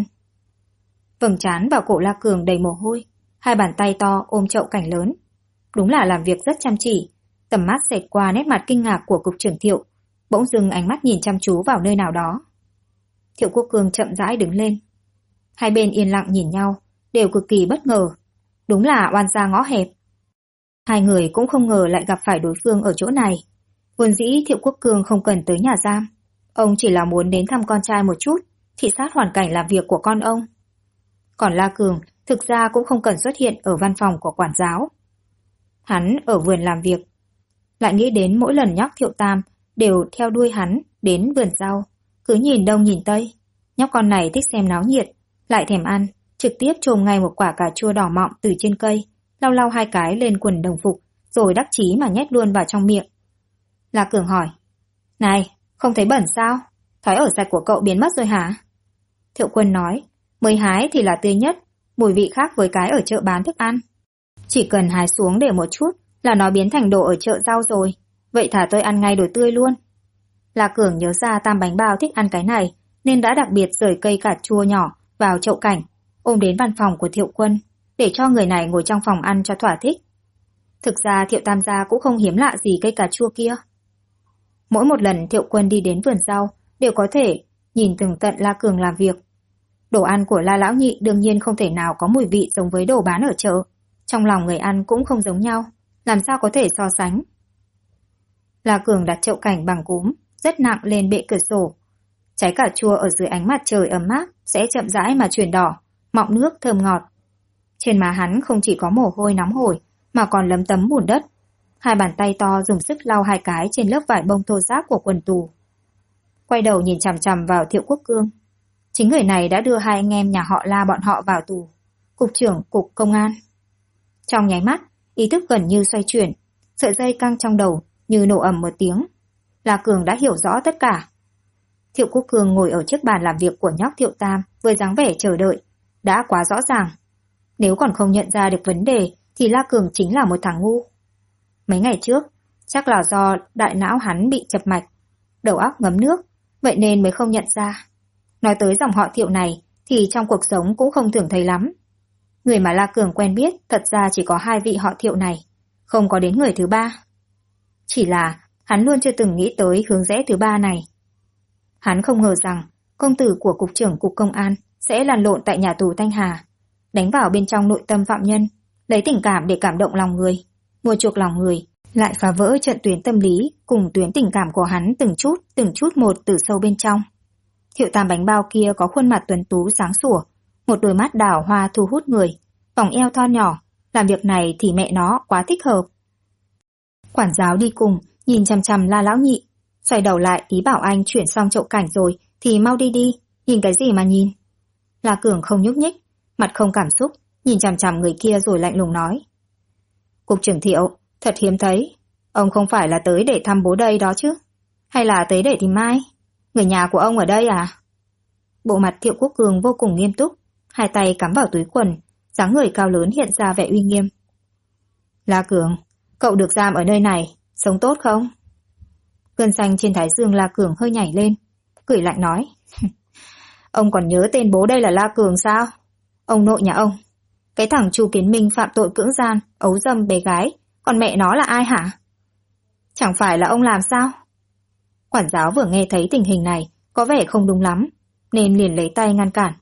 Vầng trán vào cổ La Cường đầy mồ hôi, hai bàn tay to ôm chậu cảnh lớn. Đúng là làm việc rất chăm chỉ, tầm mắt xẹt qua nét mặt kinh ngạc của cục trưởng Thiệu, bỗng dưng ánh mắt nhìn chăm chú vào nơi nào đó. Thiệu Quốc Cường chậm rãi đứng lên. Hai bên yên lặng nhìn nhau, đều cực kỳ bất ngờ. Đúng là oan gia ngõ hẹp. Hai người cũng không ngờ lại gặp phải đối phương ở chỗ này. Vốn dĩ Thiệu Quốc Cường không cần tới nhà giam. Ông chỉ là muốn đến thăm con trai một chút, thị sát hoàn cảnh làm việc của con ông. Còn La Cường thực ra cũng không cần xuất hiện ở văn phòng của quản giáo. Hắn ở vườn làm việc. Lại nghĩ đến mỗi lần nhóc Thiệu Tam đều theo đuôi hắn đến vườn rau, cứ nhìn đông nhìn tây. Nhóc con này thích xem náo nhiệt, lại thèm ăn, trực tiếp chồm ngay một quả cà chua đỏ mọng từ trên cây, lau lau hai cái lên quần đồng phục, rồi đắc chí mà nhét luôn vào trong miệng. La Cường hỏi, này, không thấy bẩn sao? Thói ở sạch của cậu biến mất rồi hả? Thiệu Quân nói, mới hái thì là tươi nhất, mùi vị khác với cái ở chợ bán thức ăn. Chỉ cần hái xuống để một chút là nó biến thành đồ ở chợ rau rồi, vậy thả tôi ăn ngay đồ tươi luôn. La Cường nhớ ra Tam bánh bao thích ăn cái này, nên đã đặc biệt rời cây cà chua nhỏ vào chậu cảnh, ôm đến văn phòng của Thiệu Quân, để cho người này ngồi trong phòng ăn cho thỏa thích. Thực ra Thiệu Tam gia cũng không hiếm lạ gì cây cà chua kia. Mỗi một lần Thiệu Quân đi đến vườn rau, đều có thể nhìn tường tận La Cường làm việc. Đồ ăn của La Lão Nhị đương nhiên không thể nào có mùi vị giống với đồ bán ở chợ. Trong lòng người ăn cũng không giống nhau, làm sao có thể so sánh. La Cường đặt chậu cảnh bằng cúm, rất nặng lên bệ cửa sổ. Trái cà chua ở dưới ánh mặt trời ấm áp sẽ chậm rãi mà chuyển đỏ, mọng nước thơm ngọt. Trên má hắn không chỉ có mồ hôi nóng hổi, mà còn lấm tấm bùn đất. Hai bàn tay to dùng sức lau hai cái trên lớp vải bông thô ráp của quần tù. Quay đầu nhìn chằm chằm vào Thiệu Quốc Cương. Chính người này đã đưa hai anh em nhà họ La bọn họ vào tù. Cục trưởng Cục Công an. Trong nháy mắt, ý thức gần như xoay chuyển, sợi dây căng trong đầu như nổ ầm một tiếng. La Cường đã hiểu rõ tất cả. Thiệu Quốc Cường ngồi ở chiếc bàn làm việc của nhóc Thiệu Tam với dáng vẻ chờ đợi, đã quá rõ ràng. Nếu còn không nhận ra được vấn đề thì La Cường chính là một thằng ngu. Mấy ngày trước, Chắc là do đại não hắn bị chập mạch, đầu óc ngấm nước, vậy nên mới không nhận ra. Nói tới dòng họ Thiệu này thì trong cuộc sống cũng không thường thấy lắm. Người mà La Cường quen biết thật ra chỉ có 2 vị họ Thiệu này, không có đến người thứ 3. Chỉ là hắn luôn chưa từng nghĩ tới hướng rẽ thứ 3 này. Hắn không ngờ rằng công tử của cục trưởng cục công an sẽ lăn lộn tại nhà tù Thanh Hà, đánh vào bên trong nội tâm phạm nhân, lấy tình cảm để cảm động lòng người, mua chuộc lòng người, lại phá vỡ trận tuyến tâm lý cùng tuyến tình cảm của hắn từng chút một từ sâu bên trong. Thiệu Tam bánh bao kia có khuôn mặt tuấn tú sáng sủa, một đôi mắt đào hoa thu hút người, vòng eo thon nhỏ, làm việc này thì mẹ nó quá thích hợp. Quản giáo đi cùng, nhìn chằm chằm La Lão Nhị, xoay đầu lại ý bảo anh chuyển xong chậu cảnh rồi thì mau đi đi, nhìn cái gì mà nhìn. La Cường không nhúc nhích, mặt không cảm xúc, nhìn chằm chằm người kia rồi lạnh lùng nói. Cục trưởng Thiệu, thật hiếm thấy, ông không phải là tới để thăm bố đây đó chứ? Hay là tới để tìm ai? Người nhà của ông ở đây à? Bộ mặt Thiệu Quốc Cường vô cùng nghiêm túc, 2 tay cắm vào túi quần, dáng người cao lớn hiện ra vẻ uy nghiêm. La Cường, cậu được giam ở nơi này, sống tốt không? Gân xanh trên thái dương La Cường hơi nhảy lên, cười lạnh nói. Ông còn nhớ tên bố đây là La Cường sao? Ông nội nhà ông. Cái thằng Chu Kiến Minh phạm tội cưỡng gian, ấu dâm bé gái, còn mẹ nó là ai hả? Chẳng phải là ông làm sao? Quản giáo vừa nghe thấy tình hình này có vẻ không đúng lắm, nên liền lấy tay ngăn cản.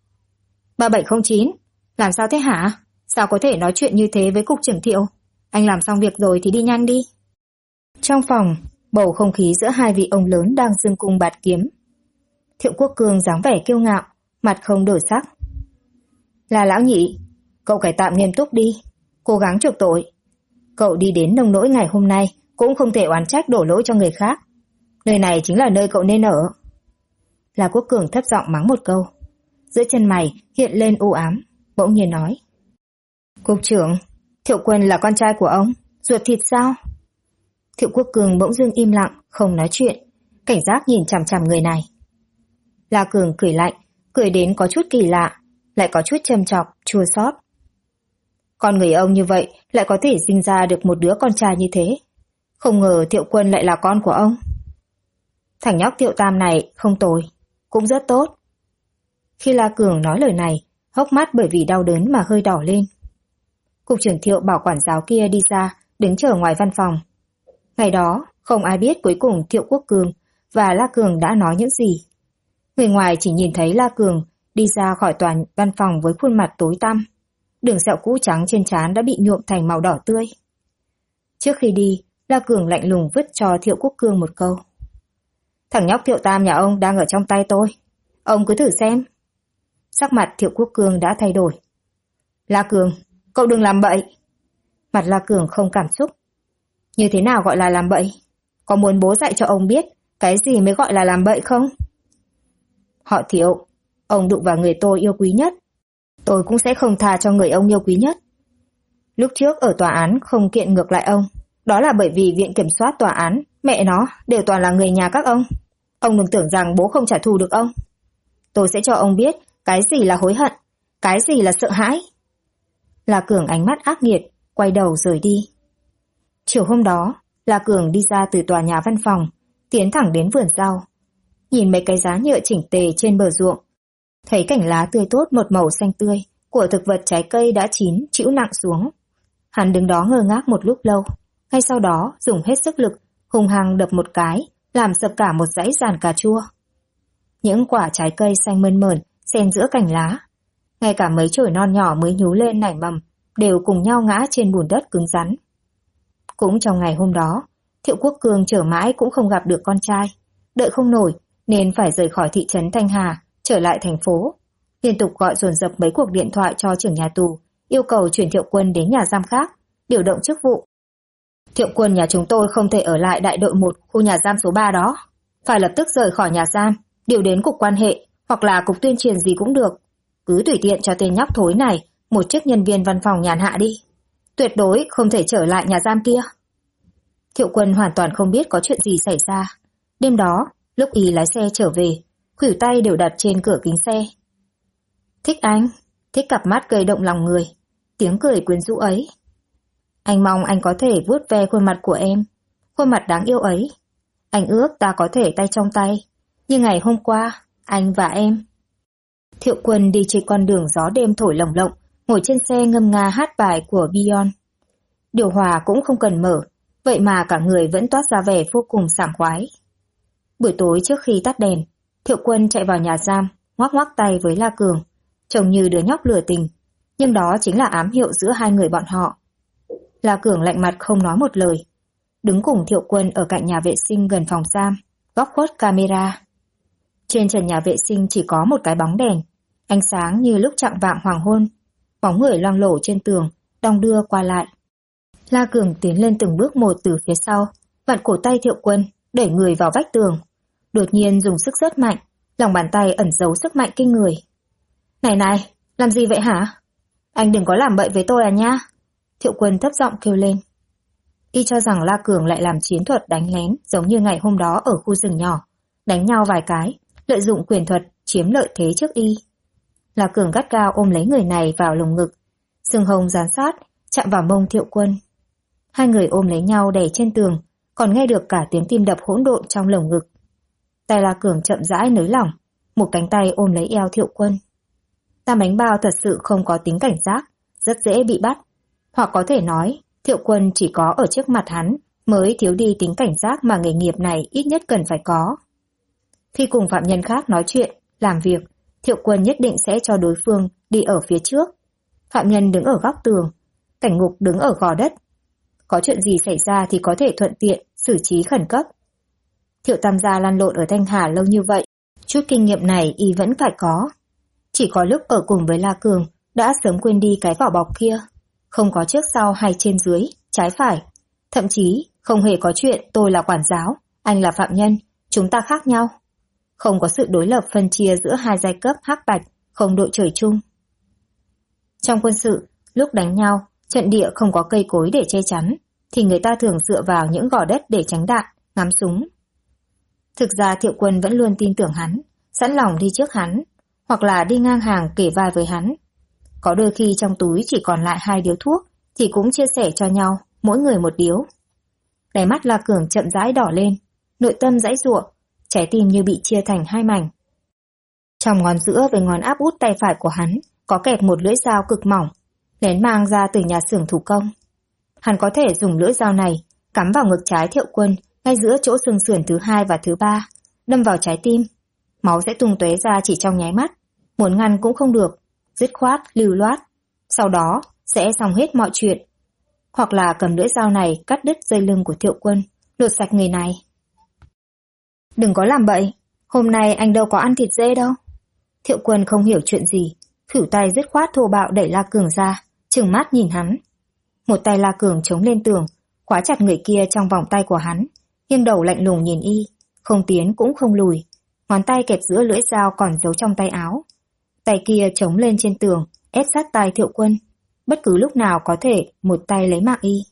3709, làm sao thế hả? Sao có thể nói chuyện như thế với cục trưởng Thiệu? Anh làm xong việc rồi thì đi nhanh đi. Trong phòng, bầu không khí giữa 2 vị ông lớn đang giương cung bạt kiếm. Thiệu Quốc Cường dáng vẻ kiêu ngạo, mặt không đổi sắc. Là Lão Nhị, cậu phải tạm nghiêm túc đi, cố gắng chuộc tội. Cậu đi đến nông nỗi ngày hôm nay cũng không thể oán trách đổ lỗi cho người khác. Nơi này chính là nơi cậu nên ở. La Quốc Cường thấp giọng mắng một câu. Giữa chân mày hiện lên u ám, bỗng nhiên nói. Cục trưởng, Thiệu Quân là con trai của ông, ruột thịt sao? Thiệu Quốc Cường bỗng dưng im lặng, không nói chuyện, cảnh giác nhìn chằm chằm người này. La Cường cười lạnh, cười đến có chút kỳ lạ, lại có chút châm chọc, chua xót. Con người ông như vậy lại có thể sinh ra được một đứa con trai như thế. Không ngờ Thiệu Quân lại là con của ông. Thằng nhóc Thiệu Tam này không tồi, cũng rất tốt. Khi La Cường nói lời này, hốc mắt bởi vì đau đớn mà hơi đỏ lên. Cục trưởng Thiệu bảo quản giáo kia đi ra, đứng chờ ngoài văn phòng. Ngày đó, không ai biết cuối cùng Thiệu Quốc Cường và La Cường đã nói những gì. Người ngoài chỉ nhìn thấy La Cường đi ra khỏi tòa văn phòng với khuôn mặt tối tăm. Đường sẹo cũ trắng trên trán đã bị nhuộm thành màu đỏ tươi. Trước khi đi, La Cường lạnh lùng vứt cho Thiệu Quốc Cường một câu. Thằng nhóc Thiệu Tam nhà ông đang ở trong tay tôi. Ông cứ thử xem. Sắc mặt Thiệu Quốc Cường đã thay đổi. La Cường, cậu đừng làm bậy. Mặt La Cường không cảm xúc. Như thế nào gọi là làm bậy? Có muốn bố dạy cho ông biết cái gì mới gọi là làm bậy không? Họ Thiệu, ông đụng vào người tôi yêu quý nhất. Tôi cũng sẽ không tha cho người ông yêu quý nhất. Lúc trước ở tòa án không kiện ngược lại ông. Đó là bởi vì viện kiểm soát tòa án, mẹ nó, đều toàn là người nhà các ông. Ông đừng tưởng rằng bố không trả thù được ông. Tôi sẽ cho ông biết cái gì là hối hận, cái gì là sợ hãi. La Cường ánh mắt ác nghiệt, quay đầu rời đi. Chiều hôm đó, La Cường đi ra từ tòa nhà văn phòng, tiến thẳng đến vườn rau. Nhìn mấy cái giá nhựa chỉnh tề trên bờ ruộng, thấy cảnh lá tươi tốt một màu xanh tươi của thực vật trái cây đã chín trĩu nặng xuống. Hắn đứng đó ngơ ngác một lúc lâu, ngay sau đó dùng hết sức lực, hung hăng đập một cái, làm sập cả một dãy giàn cà chua. Những quả trái cây xanh mơn mởn xen giữa cành lá, ngay cả mấy chồi non nhỏ mới nhú lên nảy mầm đều cùng nhau ngã trên bùn đất cứng rắn. Cũng trong ngày hôm đó, Thiệu Quốc Cường chờ mãi cũng không gặp được con trai, đợi không nổi nên phải rời khỏi thị trấn Thanh Hà, trở lại thành phố. Liên tục gọi dồn dập mấy cuộc điện thoại cho trưởng nhà tù, yêu cầu chuyển Thiệu Quân đến nhà giam khác, điều động chức vụ. Thiệu Quân nhà chúng tôi không thể ở lại đại đội 1 khu nhà giam số 3 đó, phải lập tức rời khỏi nhà giam, điều đến cục quan hệ hoặc là cục tuyên truyền gì cũng được. Cứ tùy tiện cho tên nhóc thối này một chức nhân viên văn phòng nhàn hạ đi. Tuyệt đối không thể trở lại nhà giam kia. Thiệu Quân hoàn toàn không biết có chuyện gì xảy ra. Đêm đó, lúc y lái xe trở về, khuỷu tay đều đặt trên cửa kính xe. Thích anh, thích cặp mắt gây động lòng người, tiếng cười quyến rũ ấy. Anh mong anh có thể vuốt ve khuôn mặt của em, khuôn mặt đáng yêu ấy. Anh ước ta có thể tay trong tay, như ngày hôm qua, anh và em. Thiệu Quân đi trên con đường gió đêm thổi lồng lộng, ngồi trên xe ngâm nga hát bài của Beyond. Điều hòa cũng không cần mở, vậy mà cả người vẫn toát ra vẻ vô cùng sảng khoái. Buổi tối trước khi tắt đèn, Thiệu Quân chạy vào nhà giam, ngoắc ngoắc tay với La Cường, trông như đứa nhóc lừa tình, nhưng đó chính là ám hiệu giữa hai người bọn họ. La Cường lạnh mặt không nói một lời, đứng cùng Thiệu Quân ở cạnh nhà vệ sinh gần phòng giam, góc khuất camera. Trên trần nhà vệ sinh chỉ có một cái bóng đèn, ánh sáng như lúc chạng vạng hoàng hôn, bóng người loang lổ trên tường, đong đưa qua lại. La Cường tiến lên từng bước một từ phía sau, vặn cổ tay Thiệu Quân, đẩy người vào vách tường. Đột nhiên dùng sức rất mạnh, lòng bàn tay ẩn giấu sức mạnh kinh người. Này này, làm gì vậy hả? Anh đừng có làm bậy với tôi à nha. Thiệu Quân thấp giọng kêu lên. Y cho rằng La Cường lại làm chiến thuật đánh lén giống như ngày hôm đó ở khu rừng nhỏ, đánh nhau vài cái, lợi dụng quyền thuật chiếm lợi thế trước Y. La Cường gắt gao ôm lấy người này vào lồng ngực, sừng hồng dán sát, chạm vào mông Thiệu Quân. Hai người ôm lấy nhau đè trên tường, còn nghe được cả tiếng tim đập hỗn độn trong lồng ngực. Tay La Cường chậm rãi nới lỏng, một cánh tay ôm lấy eo Thiệu Quân. Tam bánh bao thật sự không có tính cảnh giác, rất dễ bị bắt. Hoặc có thể nói, Thiệu Quân chỉ có ở trước mặt hắn mới thiếu đi tính cảnh giác mà nghề nghiệp này ít nhất cần phải có. Khi cùng phạm nhân khác nói chuyện, làm việc, Thiệu Quân nhất định sẽ cho đối phương đi ở phía trước. Phạm nhân đứng ở góc tường, cảnh ngục đứng ở gò đất. Có chuyện gì xảy ra thì có thể thuận tiện, xử trí khẩn cấp. Thiệu Tam gia lăn lộn ở Thanh Hà lâu như vậy, chút kinh nghiệm này y vẫn phải có. Chỉ có lúc ở cùng với La Cường đã sớm quên đi cái vỏ bọc kia. Không có trước sau hay trên dưới, trái phải. Thậm chí không hề có chuyện tôi là quản giáo, anh là phạm nhân, chúng ta khác nhau. Không có sự đối lập phân chia giữa hai giai cấp hắc bạch, không đội trời chung. Trong quân sự, lúc đánh nhau, trận địa không có cây cối để che chắn, thì người ta thường dựa vào những gò đất để tránh đạn, ngắm súng. Thực ra Thiệu Quân vẫn luôn tin tưởng hắn, sẵn lòng đi trước hắn, hoặc là đi ngang hàng kể vai với hắn. Có đôi khi trong túi chỉ còn lại 2 điếu thuốc, thì cũng chia sẻ cho nhau, mỗi người một điếu. Đáy mắt La Cường chậm rãi đỏ lên, nội tâm giãy giụa, trái tim như bị chia thành 2 mảnh. Trong ngón giữa với ngón áp út tay phải của hắn có kẹp một lưỡi dao cực mỏng, lén mang ra từ nhà xưởng thủ công. Hắn có thể dùng lưỡi dao này cắm vào ngực trái Thiệu Quân, ngay giữa chỗ xương sườn thứ 2 và thứ 3, đâm vào trái tim. Máu sẽ tung tóe ra chỉ trong nháy mắt, muốn ngăn cũng không được, dứt khoát, lưu loát. Sau đó sẽ xong hết mọi chuyện. Hoặc là cầm lưỡi dao này cắt đứt dây lưng của Thiệu Quân, lột sạch người này. Đừng có làm bậy, hôm nay anh đâu có ăn thịt dê đâu. Thiệu Quân không hiểu chuyện gì, khuỷu tay dứt khoát thô bạo đẩy La Cường ra, trừng mắt nhìn hắn. Một tay La Cường chống lên tường, khóa chặt người kia trong vòng tay của hắn, nghiêng đầu lạnh lùng nhìn y, không tiến cũng không lùi, ngón tay kẹp giữa lưỡi dao còn giấu trong tay áo. Tay kia chống lên trên tường, ép sát tai Thiệu Quân, bất cứ lúc nào có thể một tay lấy mạng y.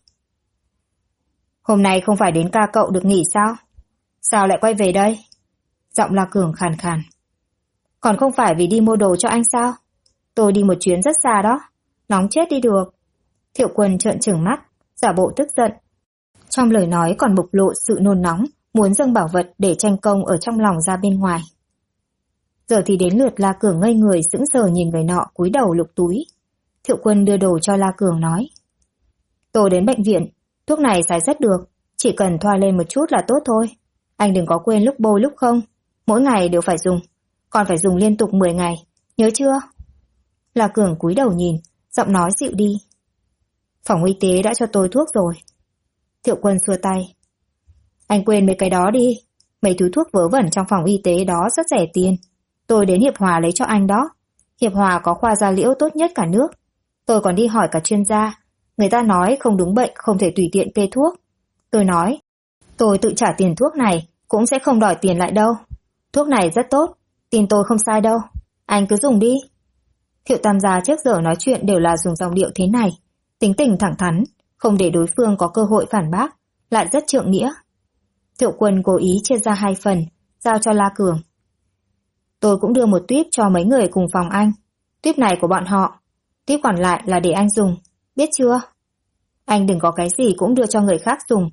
Hôm nay không phải đến ca cậu được nghỉ sao? Sao lại quay về đây? Giọng La Cường khàn khàn. Còn không phải vì đi mua đồ cho anh sao? Tôi đi một chuyến rất xa đó, nóng chết đi được. Thiệu Quân trợn trừng mắt, giả bộ tức giận. Trong lời nói còn bộc lộ sự nôn nóng, muốn dâng bảo vật để tranh công ở trong lòng ra bên ngoài. Giờ thì đến lượt La Cường ngây người sững sờ nhìn người nọ cúi đầu lục túi. Thiệu Quân đưa đồ cho La Cường nói. Tôi đến bệnh viện, thuốc này xài rất được, chỉ cần thoa lên một chút là tốt thôi. Anh đừng có quên lúc bôi lúc không, mỗi ngày đều phải dùng, còn phải dùng liên tục 10 ngày, nhớ chưa? La Cường cúi đầu nhìn, giọng nói dịu đi. Phòng y tế đã cho tôi thuốc rồi. Thiệu Quân xua tay. Anh quên mấy cái đó đi, mấy thứ thuốc vớ vẩn trong phòng y tế đó rất rẻ tiền. Tôi đến Hiệp Hòa lấy cho anh đó. Hiệp Hòa có khoa da liễu tốt nhất cả nước. Tôi còn đi hỏi cả chuyên gia. Người ta nói không đúng bệnh không thể tùy tiện kê thuốc. Tôi nói, tôi tự trả tiền thuốc này cũng sẽ không đòi tiền lại đâu. Thuốc này rất tốt, tin tôi không sai đâu. Anh cứ dùng đi. Thiệu Tam gia trước giờ nói chuyện đều là dùng giọng điệu thế này, tính tình thẳng thắn, không để đối phương có cơ hội phản bác, lại rất trượng nghĩa. Thiệu Quân cố ý chia ra 2 phần, giao cho La Cường. Tôi cũng đưa một tuýp cho mấy người cùng phòng anh. Tuýp này của bọn họ, tuýp còn lại là để anh dùng, biết chưa? Anh đừng có cái gì cũng đưa cho người khác dùng.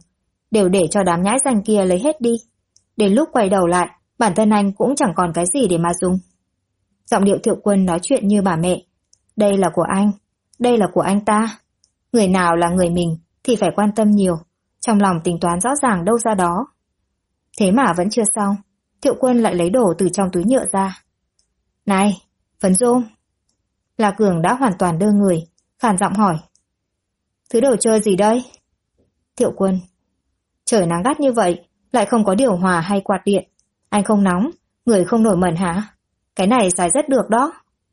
đều để cho đám nhãi danh kia lấy hết đi. Đến lúc quay đầu lại, bản thân anh cũng chẳng còn cái gì để mà dùng. Giọng điệu Thiệu Quân nói chuyện như bà mẹ. Đây là của anh, đây là của anh ta. Người nào là người mình thì phải quan tâm nhiều, trong lòng tính toán rõ ràng đâu ra đó. Thế mà vẫn chưa xong, Thiệu Quân lại lấy đồ từ trong túi nhựa ra. Này, phấn rôm. La Cường đã hoàn toàn đơ người, khàn giọng hỏi. Thứ đồ chơi gì đây? Thiệu Quân. Trời nắng gắt như vậy, lại không có điều hòa hay quạt điện. Anh không nóng, người không nổi mẩn hả? Cái này xài rất được đó.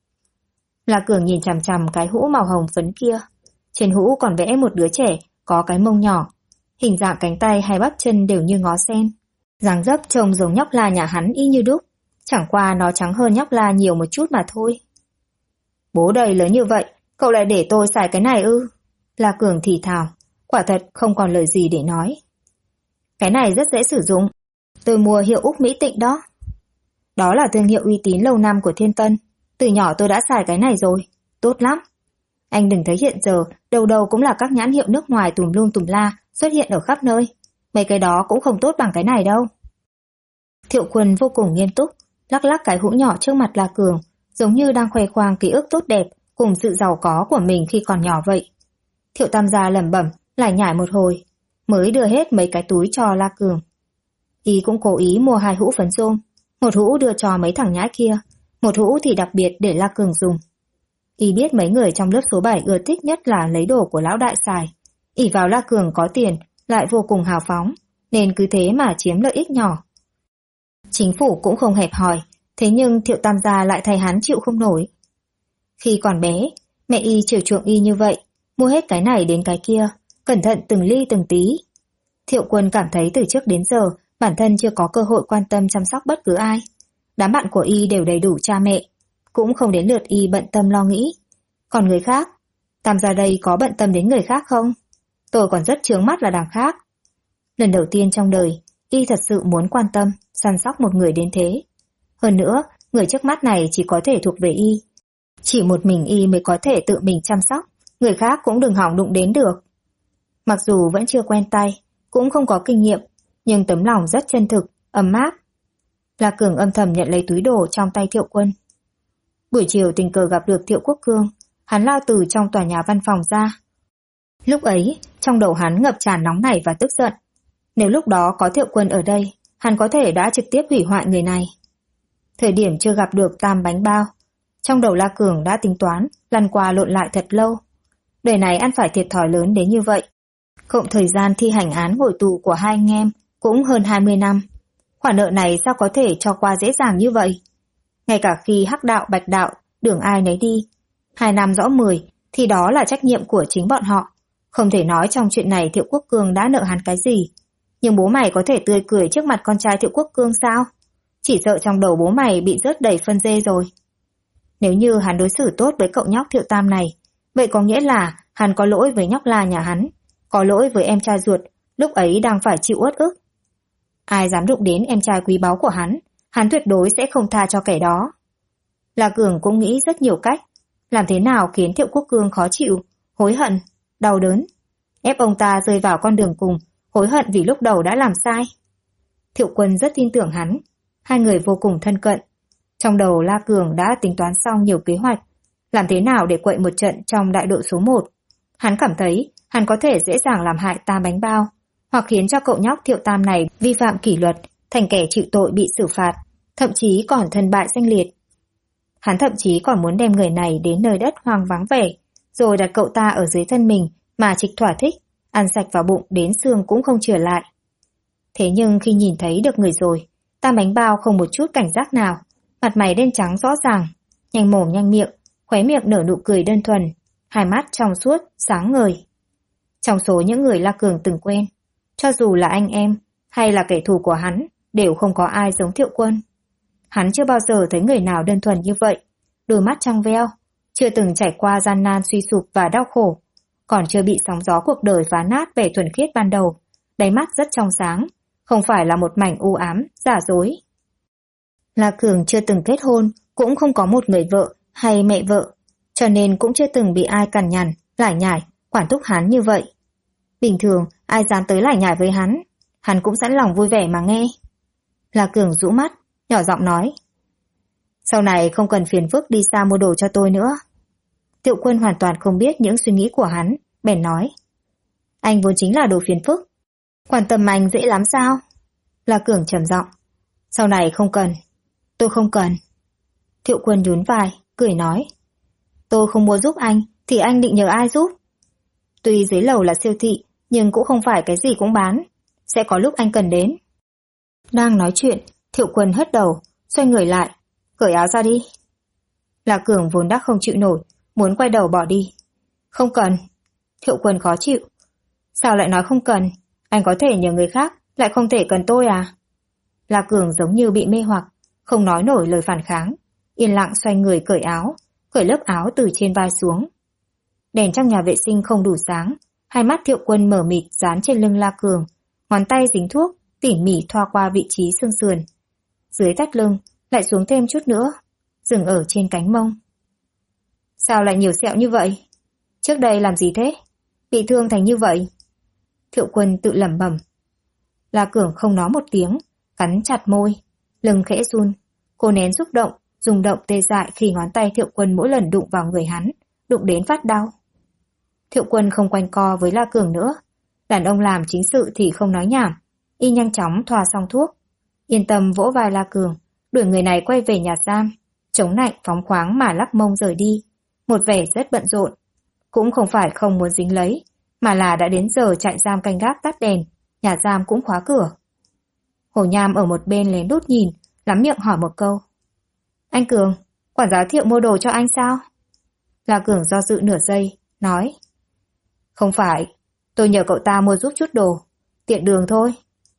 La Cường nhìn chằm chằm cái hũ màu hồng phấn kia. Trên hũ còn vẽ một đứa trẻ có cái mông nhỏ. Hình dạng cánh tay hay bắp chân đều như ngó sen. Dáng dấp trông giống nhóc La nhà hắn y như đúc. Chẳng qua nó trắng hơn nhóc La nhiều một chút mà thôi. Bố đầy lớn như vậy, cậu lại để tôi xài cái này ư? La Cường thì thào, quả thật không còn lời gì để nói. Cái này rất dễ sử dụng. Tôi mua hiệu Úc Mỹ Tịnh đó. Đó là thương hiệu uy tín lâu năm của Thiên Tân. Từ nhỏ tôi đã xài cái này rồi. Tốt lắm. Anh đừng thấy hiện giờ đâu đâu cũng là các nhãn hiệu nước ngoài tùm lum tùm la xuất hiện ở khắp nơi. Mấy cái đó cũng không tốt bằng cái này đâu. Thiệu Quân vô cùng nghiêm túc, lắc lắc cái hũ nhỏ trước mặt La Cường, giống như đang khoe khoang ký ức tốt đẹp cùng sự giàu có của mình khi còn nhỏ vậy. Thiệu Tam gia lẩm bẩm, lải nhải một hồi, mới đưa hết mấy cái túi cho La Cường. Y cũng cố ý mua 2 hũ phấn rôm, một hũ đưa cho mấy thằng nhãi kia, một hũ thì đặc biệt để La Cường dùng. Y biết mấy người trong lớp số 7 ưa thích nhất là lấy đồ của lão đại xài. Ỷ vào La Cường có tiền, lại vô cùng hào phóng, nên cứ thế mà chiếm lợi ích nhỏ. Chính phủ cũng không hẹp hòi, thế nhưng Thiệu Tam gia lại thay hắn chịu không nổi. Khi còn bé, mẹ Y chiều chuộng Y như vậy, mua hết cái này đến cái kia, cẩn thận từng ly từng tí. Thiệu Quân cảm thấy từ trước đến giờ bản thân chưa có cơ hội quan tâm chăm sóc bất cứ ai. Đám bạn của Y đều đầy đủ cha mẹ, cũng không đến lượt Y bận tâm lo nghĩ. Còn người khác, Tam gia đây có bận tâm đến người khác không? Tôi còn rất chướng mắt là đằng khác. Lần đầu tiên trong đời, Y thật sự muốn quan tâm, săn sóc một người đến thế. Hơn nữa, người trước mắt này chỉ có thể thuộc về Y. Chỉ một mình Y mới có thể tự mình chăm sóc, người khác cũng đừng hỏng đụng đến được. Mặc dù vẫn chưa quen tay, cũng không có kinh nghiệm, nhưng tấm lòng rất chân thực, ấm áp. La Cường âm thầm nhận lấy túi đồ trong tay Thiệu Quân. Buổi chiều tình cờ gặp được Thiệu Quốc Cương, hắn lao từ trong tòa nhà văn phòng ra. Lúc ấy, trong đầu hắn ngập tràn nóng nảy và tức giận. Nếu lúc đó có Thiệu Quân ở đây, hắn có thể đã trực tiếp hủy hoại người này. Thời điểm chưa gặp được Tam bánh bao, trong đầu La Cường đã tính toán, lăn qua lộn lại thật lâu. Đời này ăn phải thiệt thòi lớn đến như vậy. Cộng thời gian thi hành án ngồi tù của hai anh em cũng hơn 20 năm. Khoản nợ này sao có thể cho qua dễ dàng như vậy? Ngay cả khi hắc đạo bạch đạo, đường ai nấy đi. 2 năm rõ 10 thì đó là trách nhiệm của chính bọn họ. Không thể nói trong chuyện này Thiệu Quốc Cương đã nợ hắn cái gì. Nhưng bố mày có thể tươi cười trước mặt con trai Thiệu Quốc Cương sao? Chỉ sợ trong đầu bố mày bị rớt đầy phân dê rồi. Nếu như hắn đối xử tốt với cậu nhóc Thiệu Tam này, vậy có nghĩa là hắn có lỗi với nhóc La nhà hắn, có lỗi với em trai ruột, lúc ấy đang phải chịu uất ức. Ai dám đụng đến em trai quý báu của hắn tuyệt đối sẽ không tha cho kẻ đó. La Cường cũng nghĩ rất nhiều cách, làm thế nào khiến Thiệu Quốc Cương khó chịu, hối hận, đau đớn, ép ông ta rơi vào con đường cùng, hối hận vì lúc đầu đã làm sai. Thiệu Quân rất tin tưởng hắn, hai người vô cùng thân cận. Trong đầu La Cường đã tính toán xong nhiều kế hoạch, làm thế nào để quậy một trận trong đại đội số 1. Hắn cảm thấy hắn có thể dễ dàng làm hại Tam bánh bao, hoặc khiến cho cậu nhóc Thiệu Tam này vi phạm kỷ luật, thành kẻ chịu tội bị xử phạt, thậm chí còn thân bại danh liệt. Hắn thậm chí còn muốn đem người này đến nơi đất hoang vắng vẻ, rồi đặt cậu ta ở dưới thân mình mà trịch thỏa thích, ăn sạch vào bụng đến xương cũng không trở lại. Thế nhưng khi nhìn thấy được người rồi, Tam bánh bao không một chút cảnh giác nào, mặt mày đen trắng rõ ràng, nhanh mồm nhanh miệng, khóe miệng nở nụ cười đơn thuần, hai mắt trong suốt, sáng ngời. Trong số những người La Cường từng quen, cho dù là anh em hay là kẻ thù của hắn, đều không có ai giống Thiệu Quân. Hắn chưa bao giờ thấy người nào đơn thuần như vậy, đôi mắt trong veo, chưa từng trải qua gian nan suy sụp và đau khổ, còn chưa bị sóng gió cuộc đời phá nát vẻ thuần khiết ban đầu, đáy mắt rất trong sáng, không phải là một mảnh u ám, giả dối. La Cường chưa từng kết hôn, cũng không có một người vợ hay mẹ vợ, cho nên cũng chưa từng bị ai cằn nhằn, lải nhải, quản thúc hắn như vậy. Bình thường, ai dám tới lải nhải với hắn cũng sẵn lòng vui vẻ mà nghe. La Cường rũ mắt, nhỏ giọng nói. Sau này không cần phiền phức đi xa mua đồ cho tôi nữa. Thiệu Quân hoàn toàn không biết những suy nghĩ của hắn, bèn nói. Anh vốn chính là đồ phiền phức. Quan tâm anh dễ lắm sao? La Cường trầm giọng. Sau này không cần. Tôi không cần. Thiệu Quân nhún vai, cười nói. Tôi không mua giúp anh, thì anh định nhờ ai giúp? Tuy dưới lầu là siêu thị, nhưng cũng không phải cái gì cũng bán. Sẽ có lúc anh cần đến. Đang nói chuyện, Thiệu Quân hất đầu, xoay người lại. Cởi áo ra đi. La Cường vốn đã không chịu nổi, muốn quay đầu bỏ đi. Không cần. Thiệu Quân khó chịu. Sao lại nói không cần? Anh có thể nhờ người khác, lại không thể cần tôi à? La Cường giống như bị mê hoặc, không nói nổi lời phản kháng. Yên lặng xoay người cởi lớp áo từ trên vai xuống. Đèn trong nhà vệ sinh không đủ sáng, hai mắt Thiệu Quân mờ mịt dán trên lưng La Cường, ngón tay dính thuốc, tỉ mỉ thoa qua vị trí xương sườn. Dưới thắt lưng, lại xuống thêm chút nữa, dừng ở trên cánh mông. Sao lại nhiều sẹo như vậy? Trước đây làm gì thế? Bị thương thành như vậy? Thiệu Quân tự lẩm bẩm. La Cường không nói một tiếng, cắn chặt môi, lưng khẽ run. Cô nén xúc động, rung động tê dại khi ngón tay Thiệu Quân mỗi lần đụng vào người hắn, đụng đến phát đau. Thiệu Quân không quanh co với La Cường nữa. Đàn ông làm chính sự thì không nói nhảm. Y nhanh chóng thoa xong thuốc. Yên tâm vỗ vai La Cường, đuổi người này quay về nhà giam. Chống nạnh phóng khoáng mà lắc mông rời đi. Một vẻ rất bận rộn. Cũng không phải không muốn dính lấy, mà là đã đến giờ trại giam canh gác tắt đèn, nhà giam cũng khóa cửa. Hồ Nham ở một bên lén đút nhìn, lắm miệng hỏi một câu. Anh Cường, quản giáo Thiệu mua đồ cho anh sao? La Cường do dự nửa giây, nói. Không phải, tôi nhờ cậu ta mua giúp chút đồ, tiện đường thôi.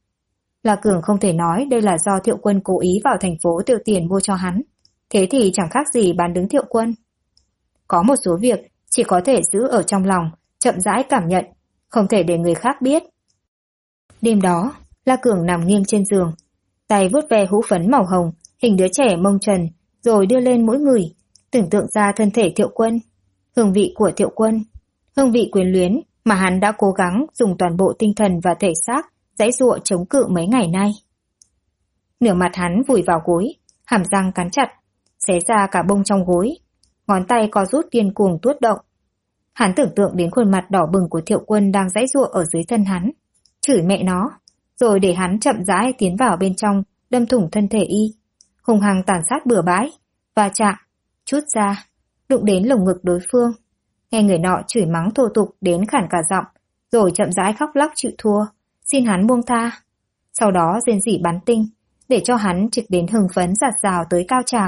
La Cường không thể nói đây là do Thiệu Quân cố ý vào thành phố tiêu tiền mua cho hắn. Thế thì chẳng khác gì bán đứng Thiệu Quân. Có một số việc chỉ có thể giữ ở trong lòng, chậm rãi cảm nhận, không thể để người khác biết. Đêm đó, La Cường nằm nghiêng trên giường, tay vuốt ve hũ phấn màu hồng, hình đứa trẻ mông trần, rồi đưa lên mũi người, tưởng tượng ra thân thể Thiệu Quân, hương vị của Thiệu Quân, hương vị quyến luyến mà hắn đã cố gắng dùng toàn bộ tinh thần và thể xác giãy giụa chống cự mấy ngày nay. Nửa mặt hắn vùi vào gối, hàm răng cắn chặt, xé ra cả bông trong gối, ngón tay co rút điên cuồng tuốt động. Hắn tưởng tượng đến khuôn mặt đỏ bừng của Thiệu Quân đang giãy giụa ở dưới thân hắn, chửi mẹ nó, rồi để hắn chậm rãi tiến vào bên trong, đâm thủng thân thể y, hung hăng tàn sát bừa bãi, va chạm, trút ra, đụng đến lồng ngực đối phương. Nghe người nọ chửi mắng thô tục đến khản cả giọng, rồi chậm rãi khóc lóc chịu thua, xin hắn buông tha. Sau đó rên rỉ bắn tinh, để cho hắn trực đến hưng phấn giạt rào tới cao trào.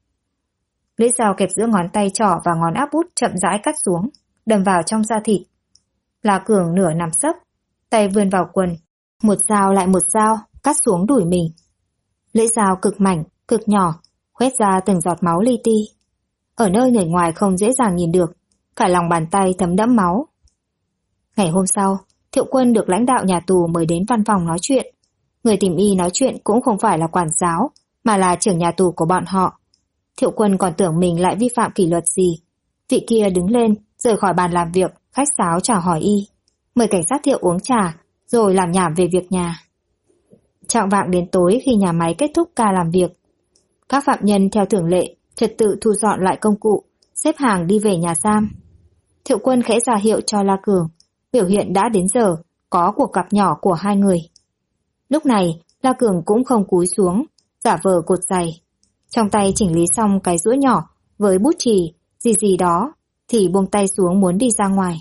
Lưỡi dao kẹp giữa ngón tay trỏ và ngón áp út chậm rãi cắt xuống, đâm vào trong da thịt. La Cường nửa nằm sấp, tay vươn vào quần, một dao lại một dao cắt xuống đùi mình. Lưỡi dao cực mảnh, cực nhỏ, khoét ra từng giọt máu li ti. Ở nơi người ngoài không dễ dàng nhìn được, cả lòng bàn tay thấm đẫm máu. Ngày hôm sau, Thiệu Quân được lãnh đạo nhà tù mời đến văn phòng nói chuyện. Người tìm y nói chuyện cũng không phải là quản giáo, mà là trưởng nhà tù của bọn họ. Thiệu Quân còn tưởng mình lại vi phạm kỷ luật gì. Vị kia đứng lên, rời khỏi bàn làm việc, khách sáo chào hỏi y, mời cảnh sát Thiệu uống trà, rồi làm nhảm về việc nhà. Chạng vạng đến tối khi nhà máy kết thúc ca làm việc, các phạm nhân theo thường lệ trật tự thu dọn lại công cụ, xếp hàng đi về nhà giam. Thiệu Quân khẽ ra hiệu cho La Cường, biểu hiện đã đến giờ có cuộc gặp nhỏ của hai người. Lúc này La Cường cũng không cúi xuống, giả vờ cột giày, trong tay chỉnh lý xong cái rũa nhỏ với bút chì gì đó thì buông tay xuống muốn đi ra ngoài.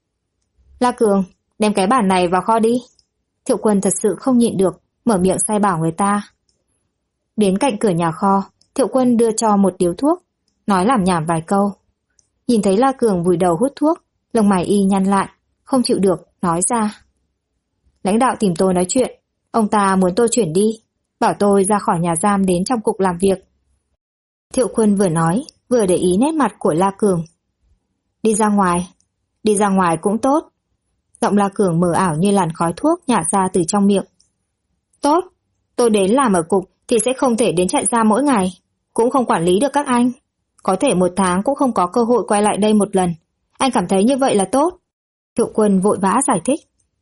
La Cường, đem cái bản này vào kho đi. Thiệu Quân thật sự không nhịn được, mở miệng sai bảo người ta. Đến cạnh cửa nhà kho, Thiệu Quân đưa cho một điếu thuốc, nói làm nhảm vài câu. Nhìn thấy La Cường vùi đầu hút thuốc, lông mày y nhăn lại, không chịu được, nói ra. Lãnh đạo tìm tôi nói chuyện, ông ta muốn tôi chuyển đi, bảo tôi ra khỏi nhà giam đến trong cục làm việc. Thiệu Quân vừa nói, vừa để ý nét mặt của La Cường. Đi ra ngoài cũng tốt. Giọng La Cường mờ ảo như làn khói thuốc nhả ra từ trong miệng. Tốt, tôi đến làm ở cục thì sẽ không thể đến trại giam mỗi ngày, cũng không quản lý được các anh. Có thể một tháng cũng không có cơ hội quay lại đây một lần. Anh cảm thấy như vậy là tốt. Thiệu Quân vội vã giải thích.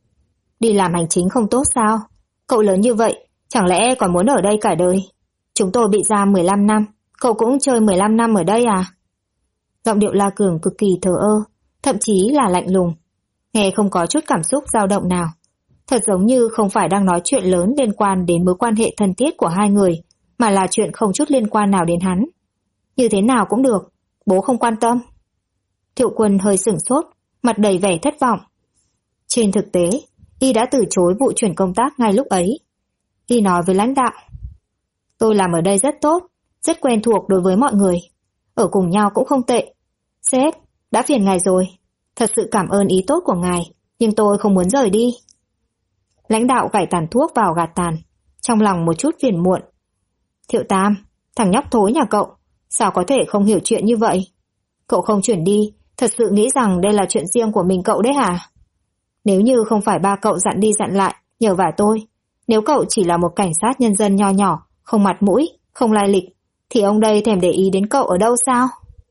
Đi làm hành chính không tốt sao? Cậu lớn như vậy, chẳng lẽ còn muốn ở đây cả đời? Chúng tôi bị giam 15 năm, cậu cũng chơi 15 năm ở đây à? Giọng điệu La Cường cực kỳ thờ ơ, thậm chí là lạnh lùng. Nghe không có chút cảm xúc dao động nào. Thật giống như không phải đang nói chuyện lớn liên quan đến mối quan hệ thân thiết của hai người, mà là chuyện không chút liên quan nào đến hắn. Như thế nào cũng được, bố không quan tâm. Thiệu Quân hơi sửng sốt, mặt đầy vẻ thất vọng. Trên thực tế, y đã từ chối vụ chuyển công tác ngay lúc ấy. Y nói với lãnh đạo: tôi làm ở đây rất tốt, rất quen thuộc đối với mọi người. Ở cùng nhau cũng không tệ. Sếp, đã phiền ngài rồi. Thật sự cảm ơn ý tốt của ngài, nhưng tôi không muốn rời đi. Lãnh đạo gảy tàn thuốc vào gạt tàn, trong lòng một chút phiền muộn. Thiệu Tam, thằng nhóc thối nhà cậu, sao có thể không hiểu chuyện như vậy? Cậu không chuyển đi, thật sự nghĩ rằng đây là chuyện riêng của mình cậu đấy hả? Nếu như không phải ba cậu dặn đi dặn lại, nhờ vả tôi, nếu cậu chỉ là một cảnh sát nhân dân nho nhỏ, không mặt mũi, không lai lịch, thì ông đây thèm để ý đến cậu ở đâu sao?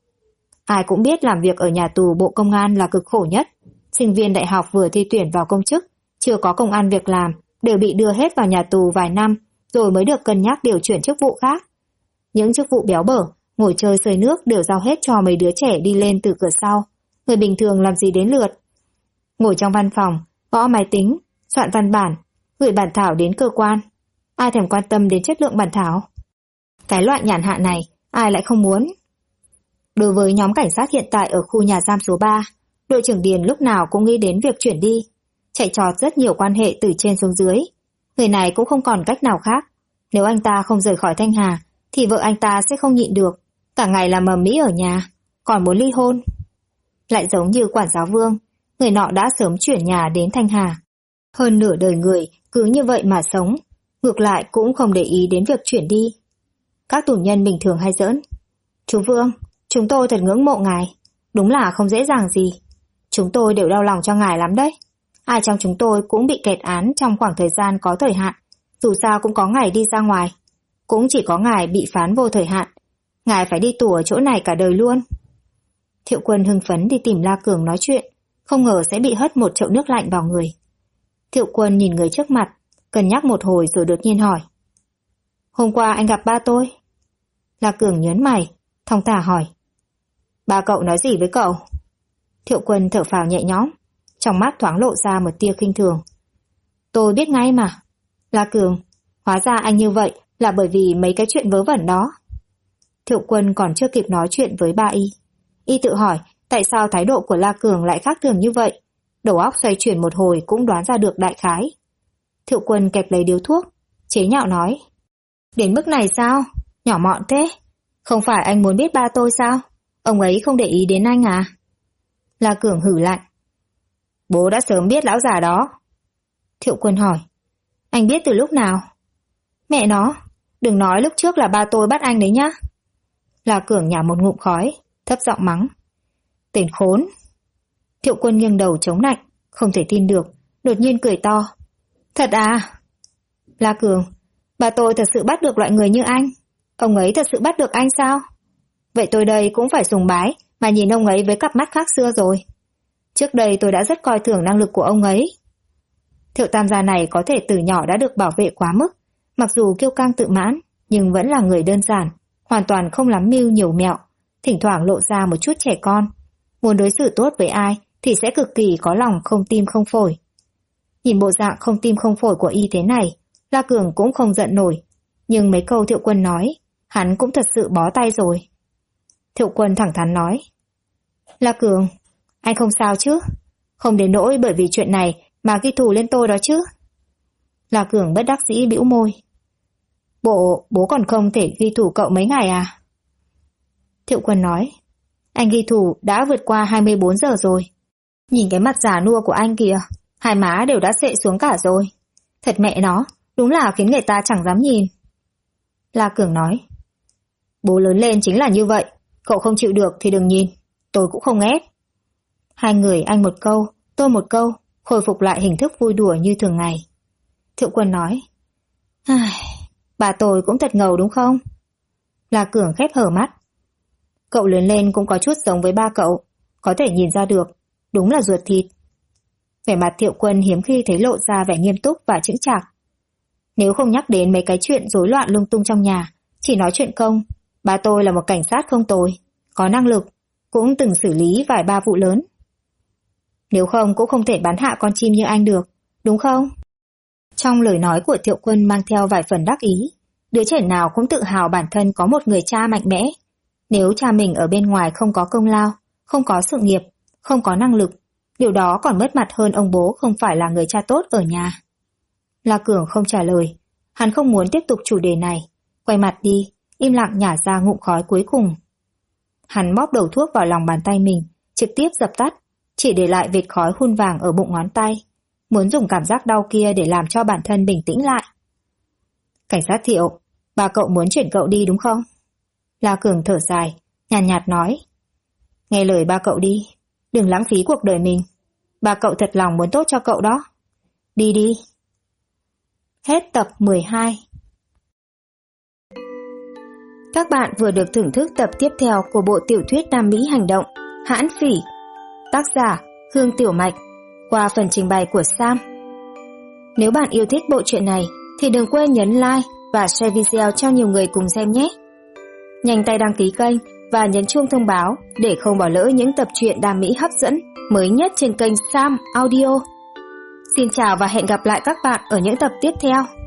Ai cũng biết làm việc ở nhà tù Bộ Công an là cực khổ nhất. Sinh viên đại học vừa thi tuyển vào công chức, chưa có công ăn việc làm, đều bị đưa hết vào nhà tù vài năm, rồi mới được cân nhắc điều chuyển chức vụ khác. Những chức vụ béo bở, ngồi chơi sơi nước đều giao hết cho mấy đứa trẻ đi lên từ cửa sau. Người bình thường làm gì đến lượt. Ngồi trong văn phòng, gõ máy tính, soạn văn bản, gửi bản thảo đến cơ quan. Ai thèm quan tâm đến chất lượng bản thảo? Cái loại nhàn hạ này, ai lại không muốn? Đối với nhóm cảnh sát hiện tại ở khu nhà giam số 3, đội trưởng Điền lúc nào cũng nghĩ đến việc chuyển đi, chạy trọt rất nhiều quan hệ từ trên xuống dưới. Người này cũng không còn cách nào khác. Nếu anh ta không rời khỏi Thanh Hà, thì vợ anh ta sẽ không nhịn được, cả ngày làm ầm ĩ ở nhà, còn muốn ly hôn. Lại giống như quản giáo Vương, người nọ đã sớm chuyển nhà đến Thanh Hà. Hơn nửa đời người cứ như vậy mà sống, ngược lại cũng không để ý đến việc chuyển đi. Các tù nhân bình thường hay giỡn: chú Vương, chúng tôi thật ngưỡng mộ ngài, đúng là không dễ dàng gì. Chúng tôi đều đau lòng cho ngài lắm đấy. Ai trong chúng tôi cũng bị kẹt án trong khoảng thời gian có thời hạn, dù sao cũng có ngày đi ra ngoài. Cũng chỉ có ngài bị phán vô thời hạn, ngài phải đi tù ở chỗ này cả đời luôn. Thiệu Quân hưng phấn đi tìm La Cường nói chuyện, không ngờ sẽ bị hất một chậu nước lạnh vào người. Thiệu Quân nhìn người trước mặt, cân nhắc một hồi rồi đột nhiên hỏi: hôm qua anh gặp ba tôi? La Cường nhớn mày, thong thả hỏi: ba cậu nói gì với cậu? Thiệu Quân thở phào nhẹ nhõm, trong mắt thoáng lộ ra một tia khinh thường. Tôi biết ngay mà. La Cường, hóa ra anh như vậy là bởi vì mấy cái chuyện vớ vẩn đó. Thiệu Quân còn chưa kịp nói chuyện với ba y tự hỏi tại sao thái độ của La Cường lại khác thường như vậy. Đầu óc xoay chuyển một hồi cũng đoán ra được đại khái. Thiệu Quân kẹp lấy điếu thuốc, chế nhạo nói: đến mức này sao? Nhỏ mọn thế. Không phải anh muốn biết ba tôi sao? Ông ấy không để ý đến anh à? La Cường hử lạnh: bố đã sớm biết lão già đó. Thiệu Quân hỏi: anh biết từ lúc nào? Mẹ nó, đừng nói lúc trước là ba tôi bắt anh đấy nhá. La Cường nhả một ngụm khói, thấp giọng mắng: tên khốn. Thiệu Quân nghiêng đầu chống lạnh, không thể tin được, đột nhiên cười to: thật à? La Cường, bà tôi thật sự bắt được loại người như anh. Ông ấy thật sự bắt được anh sao? Vậy tôi đây cũng phải sùng bái mà nhìn ông ấy với cặp mắt khác xưa rồi. Trước đây tôi đã rất coi thường năng lực của ông ấy. Thiệu Tam gia này có thể từ nhỏ đã được bảo vệ quá mức, mặc dù kiêu căng tự mãn, nhưng vẫn là người đơn giản, hoàn toàn không lắm mưu nhiều mẹo, thỉnh thoảng lộ ra một chút trẻ con. Muốn đối xử tốt với ai thì sẽ cực kỳ có lòng không tim không phổi. Nhìn bộ dạng không tim không phổi của y thế này, La Cường cũng không giận nổi, nhưng mấy câu Thiệu Quân nói, hắn cũng thật sự bó tay rồi. Thiệu Quân thẳng thắn nói: La Cường, anh không sao chứ? Không đến nỗi bởi vì chuyện này mà ghi thù lên tôi đó chứ? La Cường bất đắc dĩ bĩu môi: bố còn không thể ghi thù cậu mấy ngày à? Thiệu Quân nói: anh ghi thù đã vượt qua 24 giờ rồi. Nhìn cái mặt già nua của anh kìa, hai má đều đã xệ xuống cả rồi. Thật mẹ nó, đúng là khiến người ta chẳng dám nhìn. La Cường nói: bố lớn lên chính là như vậy, cậu không chịu được thì đừng nhìn, tôi cũng không ép. Hai người anh một câu, tôi một câu, khôi phục lại hình thức vui đùa như thường ngày. Thiệu Quân nói: bà tôi cũng thật ngầu đúng không? La Cường khép hờ mắt: cậu lớn lên cũng có chút giống với ba cậu, có thể nhìn ra được, đúng là ruột thịt. Vẻ mặt Thiệu Quân hiếm khi thấy lộ ra vẻ nghiêm túc và chững chạc. Nếu không nhắc đến mấy cái chuyện rối loạn lung tung trong nhà, chỉ nói chuyện công, ba tôi là một cảnh sát không tồi, có năng lực, cũng từng xử lý vài ba vụ lớn. Nếu không cũng không thể bắn hạ con chim như anh được, đúng không? Trong lời nói của Thiệu Quân mang theo vài phần đắc ý. Đứa trẻ nào cũng tự hào bản thân có một người cha mạnh mẽ. Nếu cha mình ở bên ngoài không có công lao, không có sự nghiệp, không có năng lực, điều đó còn mất mặt hơn ông bố không phải là người cha tốt ở nhà. La Cường không trả lời. Hắn không muốn tiếp tục chủ đề này. Quay mặt đi, im lặng nhả ra ngụm khói cuối cùng. Hắn bóp đầu thuốc vào lòng bàn tay mình, trực tiếp dập tắt, chỉ để lại vệt khói hun vàng ở bụng ngón tay. Muốn dùng cảm giác đau kia để làm cho bản thân bình tĩnh lại. Cảnh sát Thiệu, ba cậu muốn chuyển cậu đi đúng không? La Cường thở dài, nhàn nhạt nói. Nghe lời ba cậu đi, đừng lãng phí cuộc đời mình. Ba cậu thật lòng muốn tốt cho cậu đó. Đi đi. Hết tập 12. Các bạn vừa được thưởng thức tập tiếp theo của bộ tiểu thuyết Nam Mỹ hành động Hãn Phỉ, tác giả Hương Tiểu Mạch, qua phần trình bày của Sam. Nếu bạn yêu thích bộ truyện này thì đừng quên nhấn like và share video cho nhiều người cùng xem nhé. Nhanh tay đăng ký kênh và nhấn chuông thông báo để không bỏ lỡ những tập truyện Nam Mỹ hấp dẫn mới nhất trên kênh Sam Audio. Xin chào và hẹn gặp lại các bạn ở những tập tiếp theo.